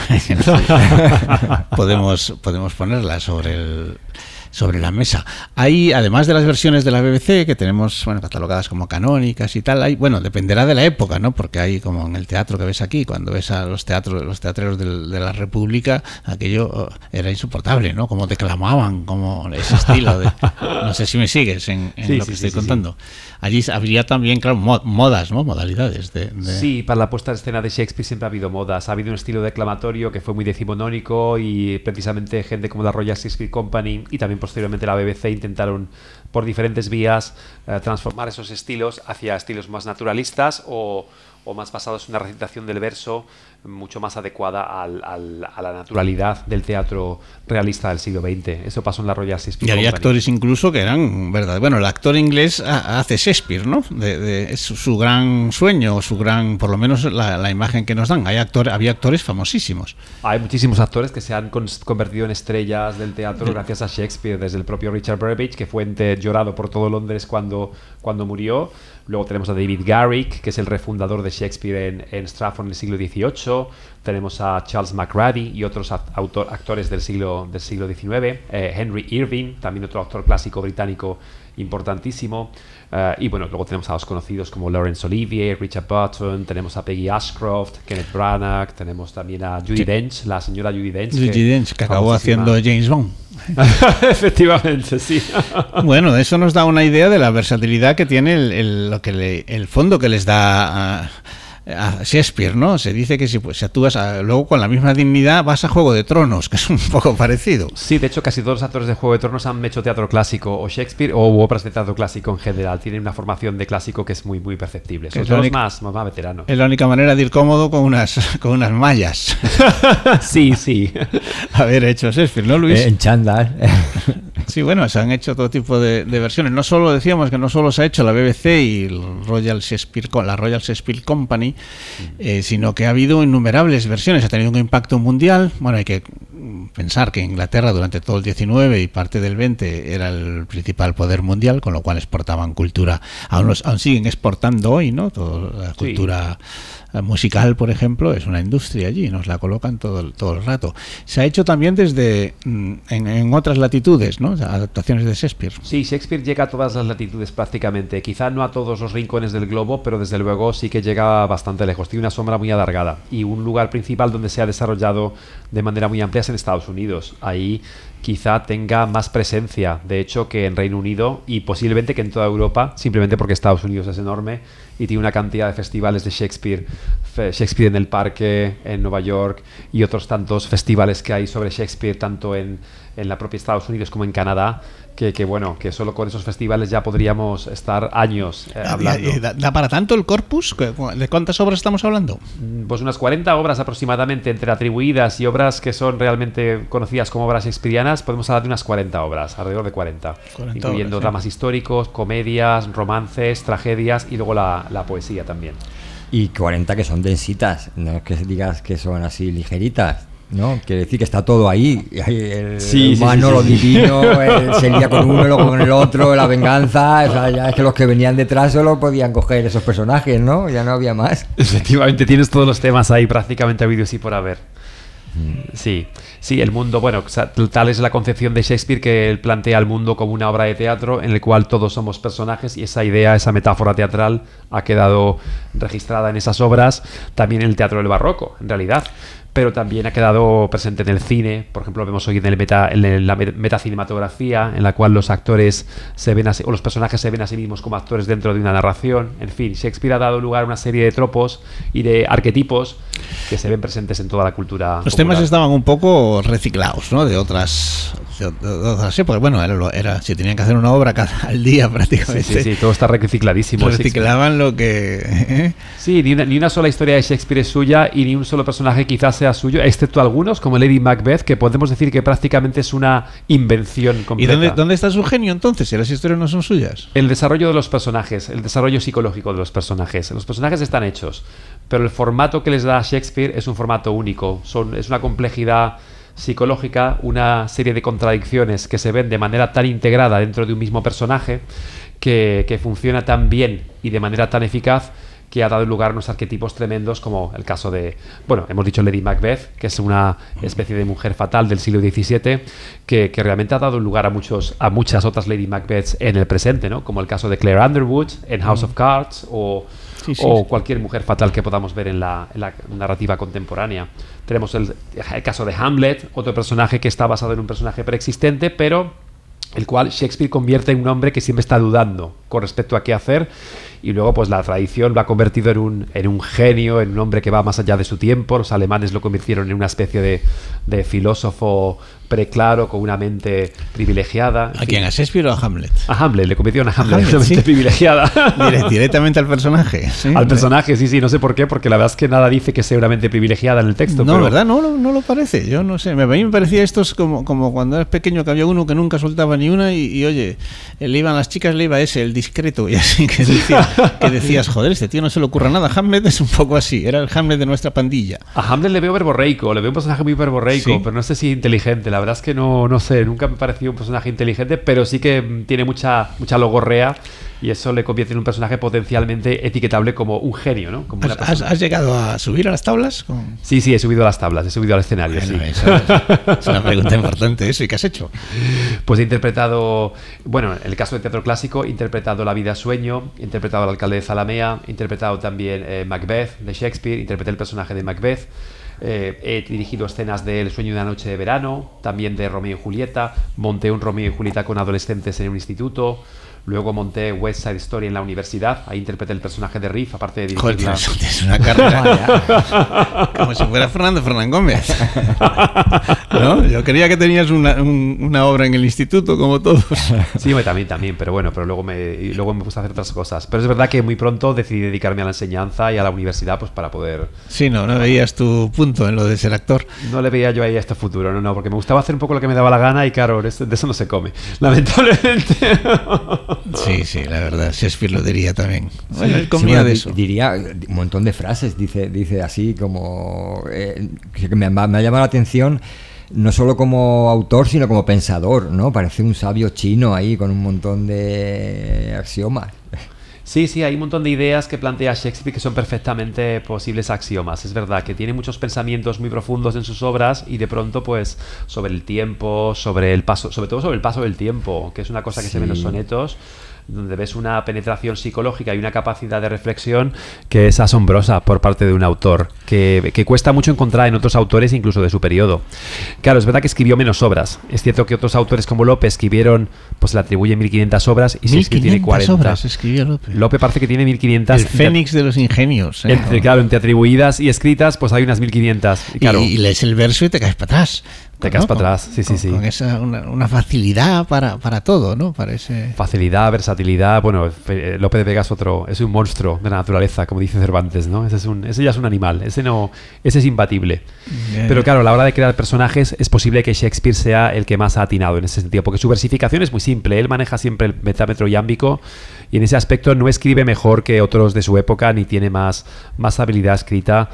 podemos ponerlas sobre la mesa. Hay, además de las versiones de la BBC que tenemos, catalogadas como canónicas y tal, dependerá de la época, ¿no? Porque hay, como en el teatro que ves aquí, cuando ves a los teatreros de la República, aquello era insoportable, ¿no? Como declamaban, como ese estilo de, no sé si me sigues en lo que estoy contando. Allí habría también, claro, modas, ¿no? Modalidades de... Sí, para la puesta en escena de Shakespeare siempre ha habido modas. Ha habido un estilo declamatorio que fue muy decimonónico y precisamente gente como la Royal Shakespeare Company y también posteriormente la BBC intentaron por diferentes vías transformar esos estilos hacia estilos más naturalistas o más basados en una recitación del verso mucho más adecuada a la naturalidad del teatro realista del siglo XX. Eso pasó en la Royal Shakespeare Y había Company. actores incluso que eran verdad. Bueno, el actor inglés hace Shakespeare, ¿no? Es su gran sueño, por lo menos la imagen que nos dan. Había actores famosísimos. Hay muchísimos actores que se han convertido en estrellas del teatro gracias a Shakespeare, desde el propio Richard Burbage, que fue llorado por todo Londres cuando murió. Luego tenemos a David Garrick, que es el refundador de Shakespeare en Stratford en el siglo XVIII. Tenemos a Charles McGrady y otros actores del siglo XIX. Henry Irving, también otro actor clásico británico importantísimo. Y bueno, luego tenemos a los conocidos como Laurence Olivier, Richard Burton, tenemos a Peggy Ashcroft, Kenneth Branagh, tenemos también a Judi Dench, la señora Judi Dench. Judi Dench, que acabó haciendo James Bond. Efectivamente, sí. Bueno, eso nos da una idea de la versatilidad que tiene el fondo que les da a Shakespeare, ¿no? Se dice que si actúas luego con la misma dignidad vas a Juego de Tronos, que es un poco parecido. Sí, de hecho casi todos los actores de Juego de Tronos han hecho teatro clásico o Shakespeare o obras de teatro clásico en general. Tienen una formación de clásico que es muy muy perceptible. Son los más veteranos. Es la única manera de ir cómodo con unas mallas. Sí, sí. Haber hecho Shakespeare, ¿no, Luis? En chándal. Sí, bueno, se han hecho todo tipo de versiones. No solo decíamos que no solo se ha hecho la BBC y la Royal Shakespeare Company, sino que ha habido innumerables versiones. Ha tenido un impacto mundial. Bueno, hay que pensar que Inglaterra durante todo el 19 y parte del 20 era el principal poder mundial, con lo cual exportaban cultura. Aún siguen exportando hoy, ¿no? Toda la cultura musical, por ejemplo, es una industria allí, nos la colocan todo el rato. Se ha hecho también desde en otras latitudes, ¿no? Adaptaciones de Shakespeare. Sí, Shakespeare llega a todas las latitudes prácticamente, quizá no a todos los rincones del globo, pero desde luego sí que llega bastante lejos, tiene una sombra muy alargada y un lugar principal donde se ha desarrollado de manera muy amplia es en Estados Unidos. Ahí quizá tenga más presencia, de hecho, que en Reino Unido y posiblemente que en toda Europa, simplemente porque Estados Unidos es enorme y tiene una cantidad de festivales de Shakespeare en el Parque, en Nueva York y otros tantos festivales que hay sobre Shakespeare, tanto en la propia Estados Unidos como en Canadá, que bueno, que solo con esos festivales ya podríamos estar años hablando. ¿Da para tanto el corpus? ¿De cuántas obras estamos hablando? Pues unas 40 obras aproximadamente, entre atribuidas y obras que son realmente conocidas como obras shakespearianas, podemos hablar de unas 40 obras, alrededor de 40 incluyendo obras, dramas históricos, comedias, romances, tragedias y luego la poesía también. Y 40 que son densitas, no es que digas que son así ligeritas, ¿no? Quiere decir que está todo ahí. El humano, lo divino, se lía con uno, luego con el otro, la venganza. O sea, ya es que los que venían detrás solo podían coger esos personajes, ¿no? Ya no había más. Efectivamente, tienes todos los temas ahí prácticamente habidos y por haber. Sí, el mundo, bueno, tal es la concepción de Shakespeare, que él plantea el mundo como una obra de teatro en el cual todos somos personajes, y esa idea, esa metáfora teatral ha quedado registrada en esas obras, también en el teatro del barroco, en realidad. Pero también ha quedado presente en el cine. Por ejemplo, vemos hoy en la metacinematografía, en la cual los actores se ven o los personajes se ven a sí mismos como actores dentro de una narración. En fin, Shakespeare ha dado lugar a una serie de tropos y de arquetipos que se ven presentes en toda la cultura Los popular. temas estaban un poco reciclados, ¿no? De otras épocas. Bueno, si tenían que hacer una obra al día prácticamente. Sí, todo está recicladísimo. Reciclaban lo que... Sí, ni una sola historia de Shakespeare es suya y ni un solo personaje quizás sea suyo, excepto algunos, como Lady Macbeth, que podemos decir que prácticamente es una invención completa. ¿Y dónde está su genio entonces, si las historias no son suyas? El desarrollo de los personajes, el desarrollo psicológico de los personajes. Los personajes están hechos, pero el formato que les da Shakespeare es un formato único. Es una complejidad psicológica, una serie de contradicciones que se ven de manera tan integrada dentro de un mismo personaje que funciona tan bien y de manera tan eficaz, que ha dado lugar a unos arquetipos tremendos, como el caso de, bueno, hemos dicho Lady Macbeth, que es una especie de mujer fatal del siglo XVII, que realmente ha dado lugar a muchas otras Lady Macbeths en el presente, ¿no? Como el caso de Claire Underwood en House of Cards, o cualquier mujer fatal que podamos ver en la narrativa contemporánea. Tenemos el caso de Hamlet, otro personaje que está basado en un personaje preexistente, pero el cual Shakespeare convierte en un hombre que siempre está dudando con respecto a qué hacer, y luego pues la tradición lo ha convertido en un genio, en un hombre que va más allá de su tiempo. Los alemanes lo convirtieron en una especie de filósofo preclaro con una mente privilegiada. ¿A quién? ¿A Shakespeare o a Hamlet? A Hamlet, le convirtieron a Hamlet, una mente privilegiada. Directamente al personaje. ¿Sí? Al personaje, sí, no sé por qué, porque la verdad es que nada dice que sea una mente privilegiada en el texto. No, pero... ¿verdad? No lo parece. Yo no sé. A mí me parecía esto como cuando eras pequeño, que había uno que nunca soltaba ni una y oye, las chicas le iba ese, el discreto, y así que decías, joder, este tío no se le ocurra nada. Hamlet es un poco así, era el Hamlet de nuestra pandilla. A Hamlet le veo verborreico, le veo un personaje muy verborreico, ¿sí? Pero no sé si inteligente. La verdad es que no sé, nunca me pareció un personaje inteligente, pero sí que tiene mucha logorrea Y eso le convierte en un personaje potencialmente etiquetable como un genio, ¿no? Como una persona. ¿Has llegado a subir a las tablas? Sí, he subido a las tablas, he subido al escenario, Bueno, sí. eso es una pregunta importante, eso. ¿Y qué has hecho? Pues he interpretado, bueno, en el caso del teatro clásico, he interpretado La vida sueño, he interpretado al alcalde de Zalamea, he interpretado también Macbeth de Shakespeare, interpreté el personaje de Macbeth. He dirigido escenas de El sueño de una noche de verano, también de Romeo y Julieta, monté un Romeo y Julieta con adolescentes en un instituto, luego monté West Side Story en la universidad, ahí interpreté el personaje de Riff, aparte de dirigir Joder, es una carrera como si fuera Fernando Fernán Gómez. ¿No? Yo creía que tenías una obra en el instituto, como todos. Sí, también, pero luego me puse a hacer otras cosas. Pero es verdad que muy pronto decidí dedicarme a la enseñanza y a la universidad, pues para poder... Sí, no veías tu punto en lo de ser actor. No le veía yo ahí a este futuro, no, porque me gustaba hacer un poco lo que me daba la gana y claro, de eso no se come, lamentablemente. Sí, la verdad, Shakespeare lo diría también. Bueno, él comía de eso. Diría un montón de frases, dice así como... que me ha llamado la atención, no solo como autor, sino como pensador, ¿no? Parece un sabio chino ahí con un montón de axiomas. Sí, hay un montón de ideas que plantea Shakespeare que son perfectamente posibles axiomas. Es verdad que tiene muchos pensamientos muy profundos en sus obras y de pronto, pues, sobre el tiempo, sobre todo sobre el paso del tiempo, que es una cosa que se ve en los sonetos, donde ves una penetración psicológica y una capacidad de reflexión que es asombrosa por parte de un autor, que cuesta mucho encontrar en otros autores incluso de su periodo. Claro, es verdad que escribió menos obras. Es cierto que otros autores como Lope escribieron, pues le atribuyen 1500 obras y Shakespeare tiene 40. Obras escribió Lope. Lope parece que tiene 1500. El Fénix de los ingenios. Entre atribuidas y escritas, pues hay unas 1500. Claro, y lees el verso y te caes para atrás. Te caes para atrás, sí. Con esa una facilidad para todo, ¿no? Parece... Facilidad, versatilidad. Bueno, Lope de Vega es un monstruo de la naturaleza, como dice Cervantes, ¿no? Ese ya es un animal, ese es imbatible. Pero claro, a la hora de crear personajes es posible que Shakespeare sea el que más ha atinado en ese sentido, porque su versificación es muy simple, él maneja siempre el metámetro iámbico y en ese aspecto no escribe mejor que otros de su época ni tiene más habilidad escrita,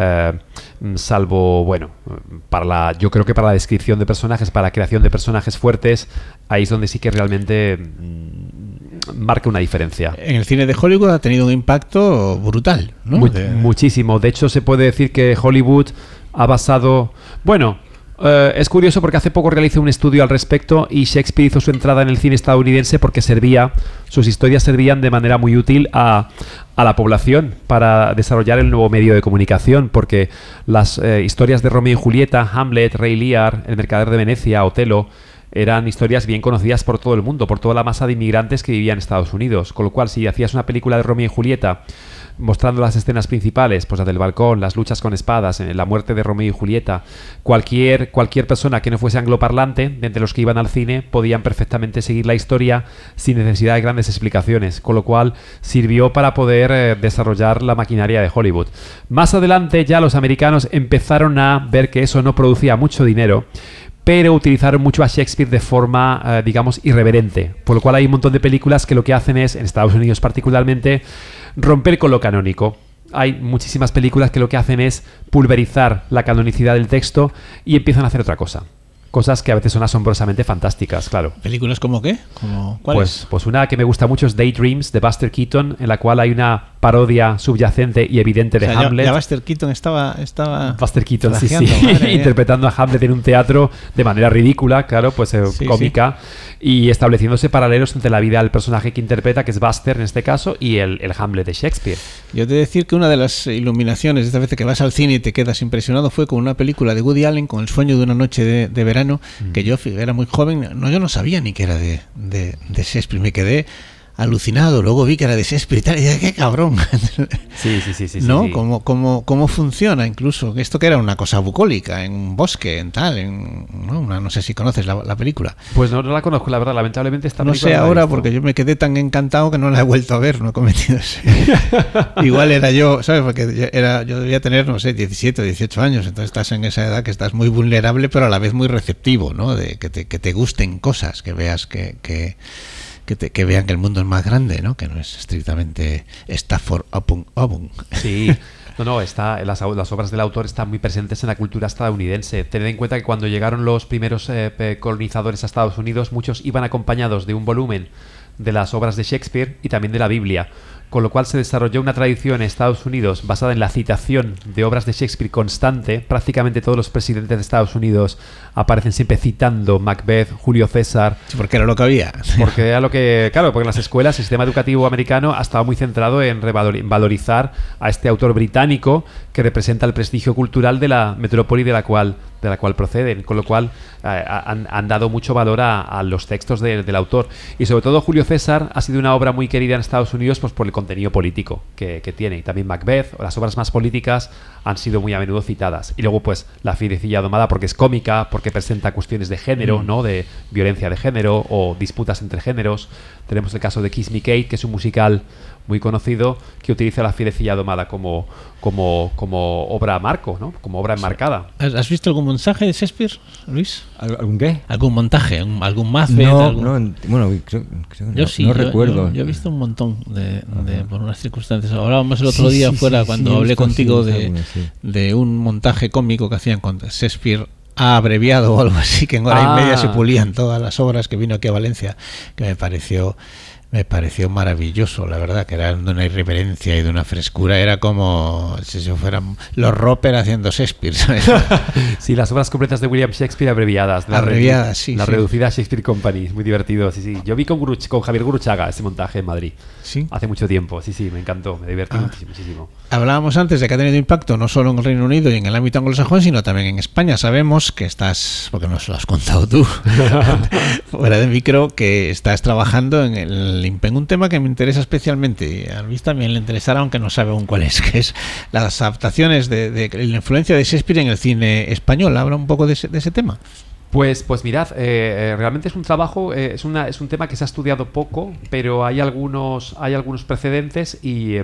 salvo, bueno, yo creo que para la descripción de personajes, para la creación de personajes fuertes, ahí es donde sí que realmente marca una diferencia. En el cine de Hollywood ha tenido un impacto brutal, ¿no? Muchísimo. De hecho, se puede decir que Hollywood ha basado... Bueno, es curioso porque hace poco realicé un estudio al respecto y Shakespeare hizo su entrada en el cine estadounidense porque sus historias servían de manera muy útil a la población para desarrollar el nuevo medio de comunicación, porque las historias de Romeo y Julieta, Hamlet, Rey Lear, El mercader de Venecia, Otelo, eran historias bien conocidas por todo el mundo, por toda la masa de inmigrantes que vivían en Estados Unidos. Con lo cual, si hacías una película de Romeo y Julieta mostrando las escenas principales, pues la del balcón, las luchas con espadas, la muerte de Romeo y Julieta, cualquier persona que no fuese angloparlante, de entre los que iban al cine, podían perfectamente seguir la historia sin necesidad de grandes explicaciones, con lo cual sirvió para poder desarrollar la maquinaria de Hollywood. Más adelante ya los americanos empezaron a ver que eso no producía mucho dinero, pero utilizaron mucho a Shakespeare de forma, digamos, irreverente. Por lo cual hay un montón de películas que lo que hacen es, en Estados Unidos particularmente, romper con lo canónico. Hay muchísimas películas que lo que hacen es pulverizar la canonicidad del texto y empiezan a hacer otra cosa. Cosas que a veces son asombrosamente fantásticas, claro. ¿Películas como qué? ¿Cuáles? Pues una que me gusta mucho es Daydreams, de Buster Keaton, en la cual hay una parodia subyacente y evidente de Hamlet. Ya Buster Keaton estaba Buster Keaton, sí. Interpretando a Hamlet en un teatro de manera ridícula, claro, pues cómica, y estableciéndose paralelos entre la vida del personaje que interpreta, que es Buster en este caso, y el Hamlet de Shakespeare. Yo te voy a decir que una de las iluminaciones, esta vez que vas al cine y te quedas impresionado, fue con una película de Woody Allen, con El sueño de una noche de verano, que yo era muy joven, yo no sabía ni que era de Shakespeare, me quedé alucinado, luego vi que era de Shakespeare y tal, y dije, qué cabrón. Sí. ¿No? ¿Cómo funciona incluso? Esto que era una cosa bucólica, en un bosque, en tal, no sé si conoces la película. Pues no la conozco, la verdad, lamentablemente esta película no sé ahora, porque yo me quedé tan encantado que no la he vuelto a ver, no he cometido ese. Igual era yo, ¿sabes? Porque yo debía tener, no sé, 17 o 18 años, entonces estás en esa edad que estás muy vulnerable, pero a la vez muy receptivo, ¿no? De que te gusten cosas, que veas que vean que el mundo es más grande, ¿no? Que no es estrictamente Stafford upon. Sí, las obras del autor están muy presentes en la cultura estadounidense. Tened en cuenta que cuando llegaron los primeros colonizadores a Estados Unidos, muchos iban acompañados de un volumen de las obras de Shakespeare y también de la Biblia, con lo cual se desarrolló una tradición en Estados Unidos basada en la citación de obras de Shakespeare constante. Prácticamente todos los presidentes de Estados Unidos aparecen siempre citando Macbeth, Julio César. Sí, porque era lo que había. Porque era lo que, claro, porque en las escuelas el sistema educativo americano ha estado muy centrado en valorizar a este autor británico que representa el prestigio cultural de la metrópoli de la cual proceden, con lo cual han dado mucho valor a los textos del autor. Y sobre todo Julio César ha sido una obra muy querida en Estados Unidos pues por el contenido político que tiene. Y también Macbeth, las obras más políticas, han sido muy a menudo citadas. Y luego pues La Fierecilla Domada, porque es cómica, porque presenta cuestiones de género, ¿no? De violencia de género o disputas entre géneros. Tenemos el caso de Kiss Me Kate, que es un musical muy conocido que utiliza La Fierecilla Domada como obra marco, ¿no? Como obra enmarcada. ¿Has visto algún montaje de Shakespeare, Luis? ¿Algún qué? ¿Algún montaje? ¿Algún Macbeth? Bueno, creo Yo sí, no recuerdo. Yo he visto un montón por unas circunstancias. Hablábamos el otro día cuando hablé contigo de un montaje cómico que hacían con Shakespeare abreviado o algo así, que en hora y media se pulían todas las obras, que vino aquí a Valencia, que me pareció maravilloso, la verdad, que era de una irreverencia y de una frescura. Era como si fueran los Roper haciendo Shakespeare, ¿sabes? Sí, las obras completas de William Shakespeare abreviadas. La reducida Shakespeare Company. Muy divertido, sí. Yo vi con Javier Guruchaga ese montaje en Madrid. ¿Sí? Hace mucho tiempo, sí, me encantó, me divertí muchísimo. Hablábamos antes de que ha tenido impacto no solo en el Reino Unido y en el ámbito anglosajón, sino también en España. Sabemos que porque nos lo has contado tú, fuera de micro, que estás trabajando en un tema que me interesa especialmente, y a Luis también le interesará, aunque no sabe aún cuál es, que es las adaptaciones de la influencia de Shakespeare en el cine español. Habla un poco de ese tema. Pues mirad, realmente es un trabajo, es un tema que se ha estudiado poco, pero hay algunos precedentes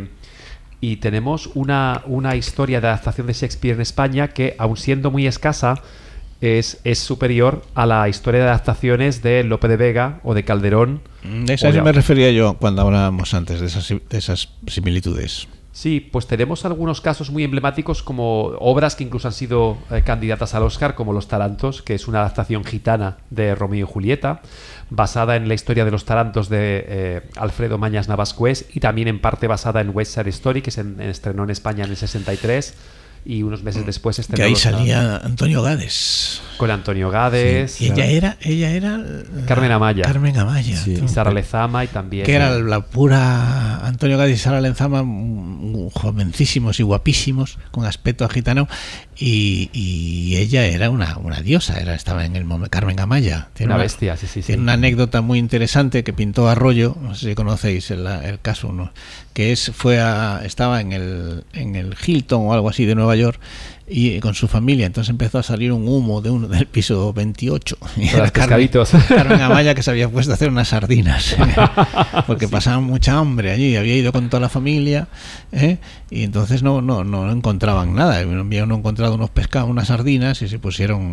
y tenemos una historia de adaptación de Shakespeare en España que, aun siendo muy escasa, es superior a la historia de adaptaciones de Lope de Vega o de Calderón. De eso me refería yo cuando hablábamos antes de esas similitudes. Sí, pues tenemos algunos casos muy emblemáticos, como obras que incluso han sido candidatas al Oscar, como Los Tarantos, que es una adaptación gitana de Romeo y Julieta, basada en la historia de los tarantos de Alfredo Mañas Navascués, y también en parte basada en West Side Story, que se estrenó en España en el 63, y unos meses después estrenó. Que ahí salía Antonio Gades. Con Antonio Gades. Sí. Y ella era Carmen Amaya. Sí. Y Sara Lezama, y también. Que era la pura Antonio Gades y Sara Lezama, jovencísimos y guapísimos, con aspecto gitano. Y ella era una diosa, estaba en el momento. Carmen Amaya. Tiene una bestia, sí. Tiene una anécdota muy interesante que pintó Arroyo, no sé si conocéis el caso, ¿no? Que estaba en el Hilton o algo así de Nueva York, y con su familia, entonces empezó a salir un humo del piso 28 y era Carmen Amaya, que se había puesto a hacer unas sardinas porque pasaban mucha hambre allí, había ido con toda la familia, y entonces no encontraban nada, habían encontrado unos pescados, unas sardinas, y se pusieron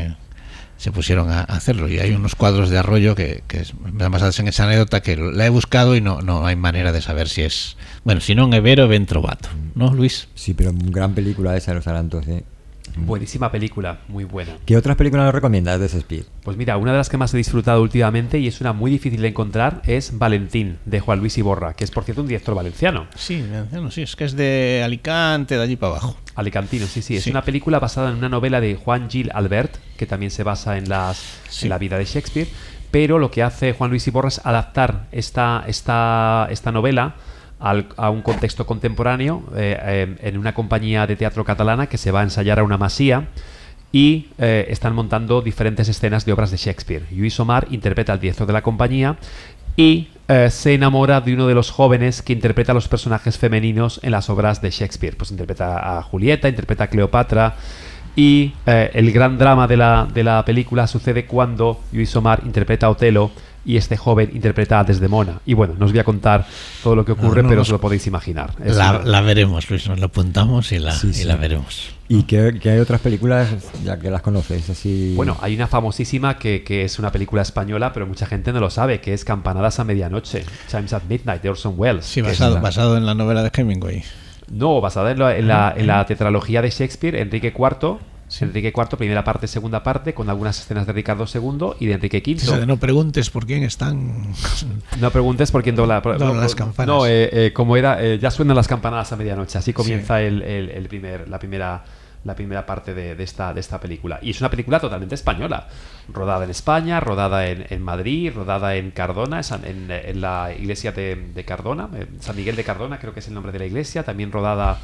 a hacerlo. Y hay unos cuadros de Arroyo que basados en esa anécdota, que la he buscado y no hay manera de saber si es, bueno, si no, en Vero ben trovato, ¿no, Luis? Sí, pero gran película esa de Los Tarantos, Buenísima película, muy buena. ¿Qué otras películas nos recomiendas de Shakespeare? Pues mira, una de las que más he disfrutado últimamente, y es una muy difícil de encontrar, es Valentín, de Juan Luis Iborra, que es, por cierto, un director valenciano. Sí, es que es de Alicante, de allí para abajo. Alicantino, sí. Es una película basada en una novela de Juan Gil Albert, que también se basa en la vida de Shakespeare, pero lo que hace Juan Luis Iborra es adaptar esta novela a un contexto contemporáneo, en una compañía de teatro catalana que se va a ensayar a una masía, y están montando diferentes escenas de obras de Shakespeare. Lluís Omar interpreta al director de la compañía y se enamora de uno de los jóvenes que interpreta a los personajes femeninos en las obras de Shakespeare. Pues interpreta a Julieta, interpreta a Cleopatra, y el gran drama de la película sucede cuando Lluís Omar interpreta a Otelo y este joven interpreta a Desdemona. Y bueno, no os voy a contar todo lo que ocurre, pero os lo podéis imaginar. La veremos, Luis, nos lo apuntamos y la veremos. ¿Y qué hay otras películas, ya que las conoces? Así... Bueno, hay una famosísima que es una película española, pero mucha gente no lo sabe, que es Campanadas a Medianoche, Chimes at Midnight, de Orson Welles. Sí, basado en la novela de Hemingway. No, basada en la tetralogía de Shakespeare, Enrique IV, Sí. Enrique IV, primera parte, segunda parte, con algunas escenas de Ricardo II y de Enrique V. Eso de no preguntes por quién están. No preguntes por quién dobla las campanas. No, como era, ya suenan las campanadas a medianoche. Así comienza la primera parte de esta película. Y es una película totalmente española. Rodada en España, rodada en Madrid, rodada en Cardona, en la iglesia de Cardona, San Miguel de Cardona, creo que es el nombre de la iglesia. También rodada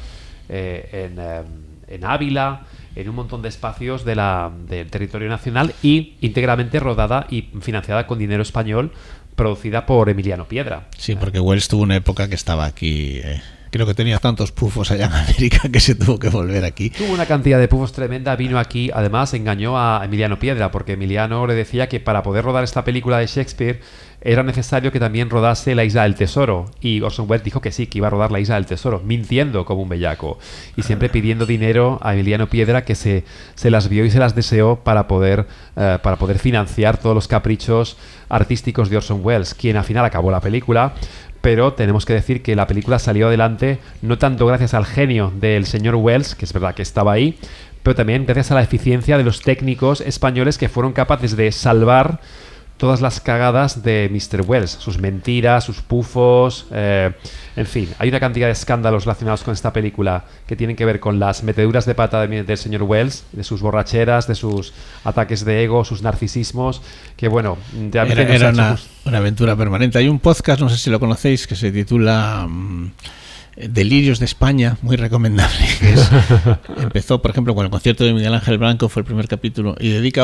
en Ávila, en un montón de espacios del territorio nacional, y íntegramente rodada y financiada con dinero español, producida por Emiliano Piedra. Sí, porque Wells tuvo una época que estaba aquí. Creo que tenía tantos pufos allá en América que se tuvo que volver aquí. Tuvo una cantidad de pufos tremenda, vino aquí, además engañó a Emiliano Piedra, porque Emiliano le decía que para poder rodar esta película de Shakespeare era necesario que también rodase La Isla del Tesoro, y Orson Welles dijo que sí, que iba a rodar La Isla del Tesoro, mintiendo como un bellaco, y siempre pidiendo dinero a Emiliano Piedra, que se las vio y se las deseó para poder financiar todos los caprichos artísticos de Orson Welles, quien al final acabó la película. Pero tenemos que decir que la película salió adelante no tanto gracias al genio del señor Welles, que es verdad que estaba ahí, pero también gracias a la eficiencia de los técnicos españoles, que fueron capaces de salvar todas las cagadas de Mr. Wells, sus mentiras, sus pufos, en fin, hay una cantidad de escándalos relacionados con esta película que tienen que ver con las meteduras de pata del señor Wells, de sus borracheras, de sus ataques de ego, sus narcisismos, que bueno, era una aventura permanente. Hay un podcast, no sé si lo conocéis, que se titula Delirios de España, muy recomendable. Empezó, por ejemplo, con el concierto de Miguel Ángel Blanco, fue el primer capítulo, y dedica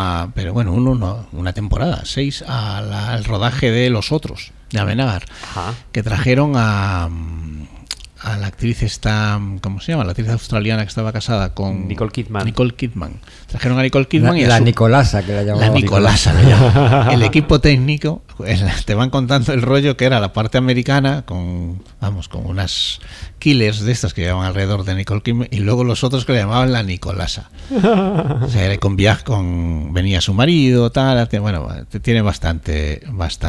una temporada, 6, al rodaje de Los Otros, de Amenábar, que trajeron a la actriz esta, ¿cómo se llama? La actriz australiana que estaba casada con Nicole Kidman. Trajeron a Nicole Kidman y la Nicolasa, que la llamaban. La Nicolasa, la llamaban. El equipo técnico te van contando el rollo que era la parte americana con unas killers de estas que llevaban alrededor de Nicole Kidman, y luego los otros que le llamaban la Nicolasa. O sea, era venía su marido, tal, bueno, tiene bastante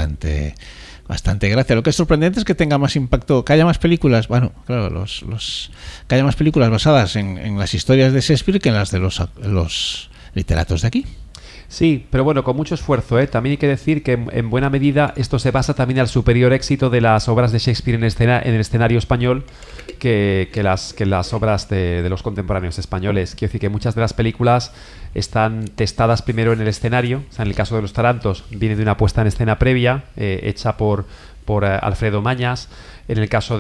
gracia. Lo que es sorprendente es que tenga más impacto, que haya más películas, bueno, claro, que haya más películas basadas en las historias de Shakespeare que en las de los literatos de aquí. Sí, pero bueno, con mucho esfuerzo, ¿eh? También hay que decir que en buena medida esto se basa también al superior éxito de las obras de Shakespeare en el escenario español que las obras de los contemporáneos españoles. Quiero decir que muchas de las películas están testadas primero en el escenario. O sea, en el caso de Los Tarantos viene de una puesta en escena previa hecha por Alfredo Mañas. En el caso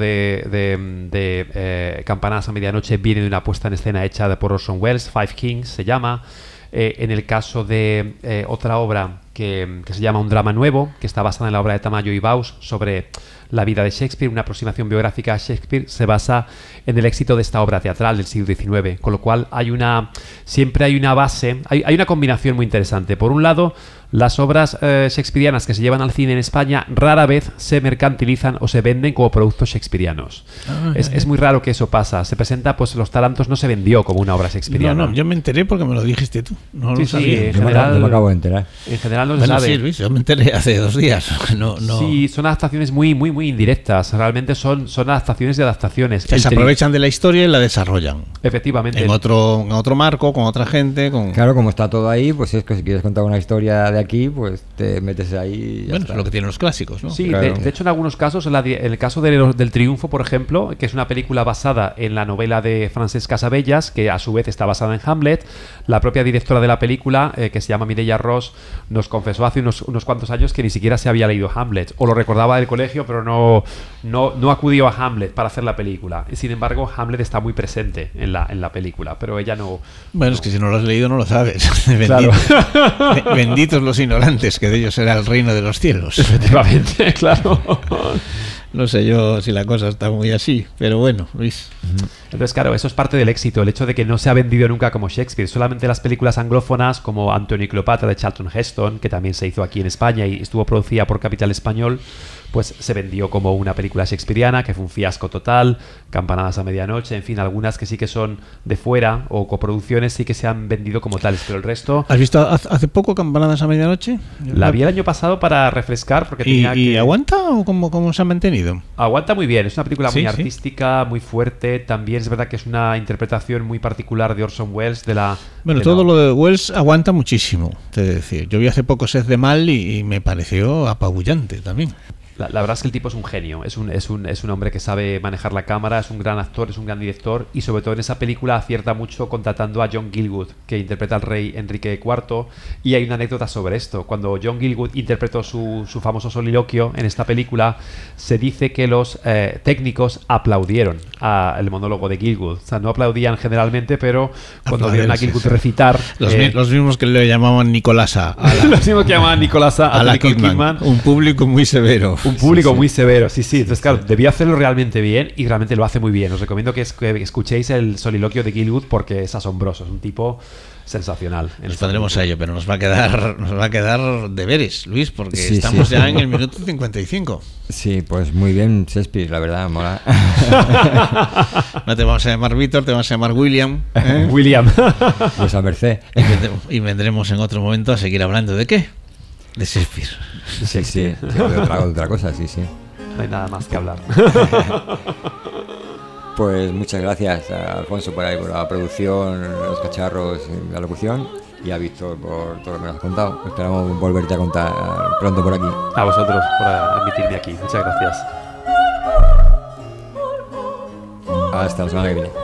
de Campanadas a Medianoche viene de una puesta en escena hecha por Orson Welles, Five Kings se llama. En el caso de otra obra que se llama Un drama nuevo, que está basada en la obra de Tamayo y Baus sobre la vida de Shakespeare, una aproximación biográfica a Shakespeare, se basa en el éxito de esta obra teatral del siglo XIX, con lo cual siempre hay una base, hay una combinación muy interesante. Por un lado, las obras shakespearianas que se llevan al cine en España rara vez se mercantilizan o se venden como productos shakespearianos. Es muy raro que eso pasa. Se presenta, pues Los Tarantos no se vendió como una obra shakespeariana. No, yo me enteré porque me lo dijiste tú. No lo sabía. Sí, en general, yo me acabo de enterar. En general no se sabe. Sí, Luis, yo me enteré hace 2 días. No. Sí, son adaptaciones muy, muy, muy indirectas. Realmente son adaptaciones de adaptaciones. Se aprovechan de la historia y la desarrollan. Efectivamente. En otro marco, con otra gente. Claro, como está todo ahí, pues es que si quieres contar una historia de aquí, pues te metes ahí. Bueno, es lo que tienen los clásicos, ¿no? Sí, claro. de hecho en algunos casos, en el caso del Triunfo, por ejemplo, que es una película basada en la novela de Francesc Casabellas, que a su vez está basada en Hamlet, la propia directora de la película, que se llama Mireia Ros, nos confesó hace unos cuantos años que ni siquiera se había leído Hamlet, o lo recordaba del colegio, pero no acudió a Hamlet para hacer la película. Sin embargo, Hamlet está muy presente en la película, pero ella no... Bueno, es que si no lo has leído no lo sabes. Claro. Benditos los ignorantes, que de ellos será el reino de los cielos. Efectivamente, claro. No sé yo si la cosa está muy así, pero bueno, Luis. Entonces, claro, eso es parte del éxito, el hecho de que no se ha vendido nunca como Shakespeare. Solamente las películas anglófonas como Antonio y Cleopatra de Charlton Heston, que también se hizo aquí en España y estuvo producida por Capital Español, pues se vendió como una película shakespeariana, que fue un fiasco total, Campanadas a medianoche, en fin, algunas que sí que son de fuera o coproducciones sí que se han vendido como tales, pero el resto... ¿Has visto hace poco Campanadas a medianoche? La vi el año pasado para refrescar porque tenía ¿Y que... aguanta o cómo se ha mantenido? Aguanta muy bien, es una película muy Sí, sí. artística, muy fuerte, también es verdad que es una interpretación muy particular de Orson Welles de la... Bueno, todo lo de Wells aguanta muchísimo, te he de decir. Yo vi hace poco Sed de Mal y me pareció apabullante también. La verdad es que el tipo es un genio, es un hombre que sabe manejar la cámara, es un gran actor, es un gran director y sobre todo en esa película acierta mucho contratando a John Gielgud, que interpreta al rey Enrique IV, y hay una anécdota sobre esto. Cuando John Gielgud interpretó su famoso soliloquio en esta película, se dice que los técnicos aplaudieron al monólogo de Gielgud. O sea, no aplaudían generalmente, pero cuando vieron a Gielgud recitar... Los mismos que le llamaban Nicolasa. Los mismos que llamaban Nicolasa a la Kidman. Un público muy severo. Un público muy severo, sí. Entonces, claro, debía hacerlo realmente bien y realmente lo hace muy bien. Os recomiendo que escuchéis el soliloquio de Gielgud porque es asombroso, es un tipo sensacional. Nos pondremos a ello, pero nos va a quedar deberes, Luis, porque estamos ya en el minuto 55. Sí, pues muy bien, Shakespeare, la verdad, mola. No te vamos a llamar Víctor, te vamos a llamar William. William. Pues a merced. Y vendremos en otro momento a seguir hablando de ¿qué? De Shakespeare. Sí, de otra cosa, sí. No hay nada más que hablar. Pues muchas gracias a Alfonso por la producción, los cacharros, la locución, y a Víctor por todo lo que nos has contado. Esperamos volverte a contar pronto por aquí. A vosotros por admitirme aquí. Muchas gracias. Hasta la semana que viene.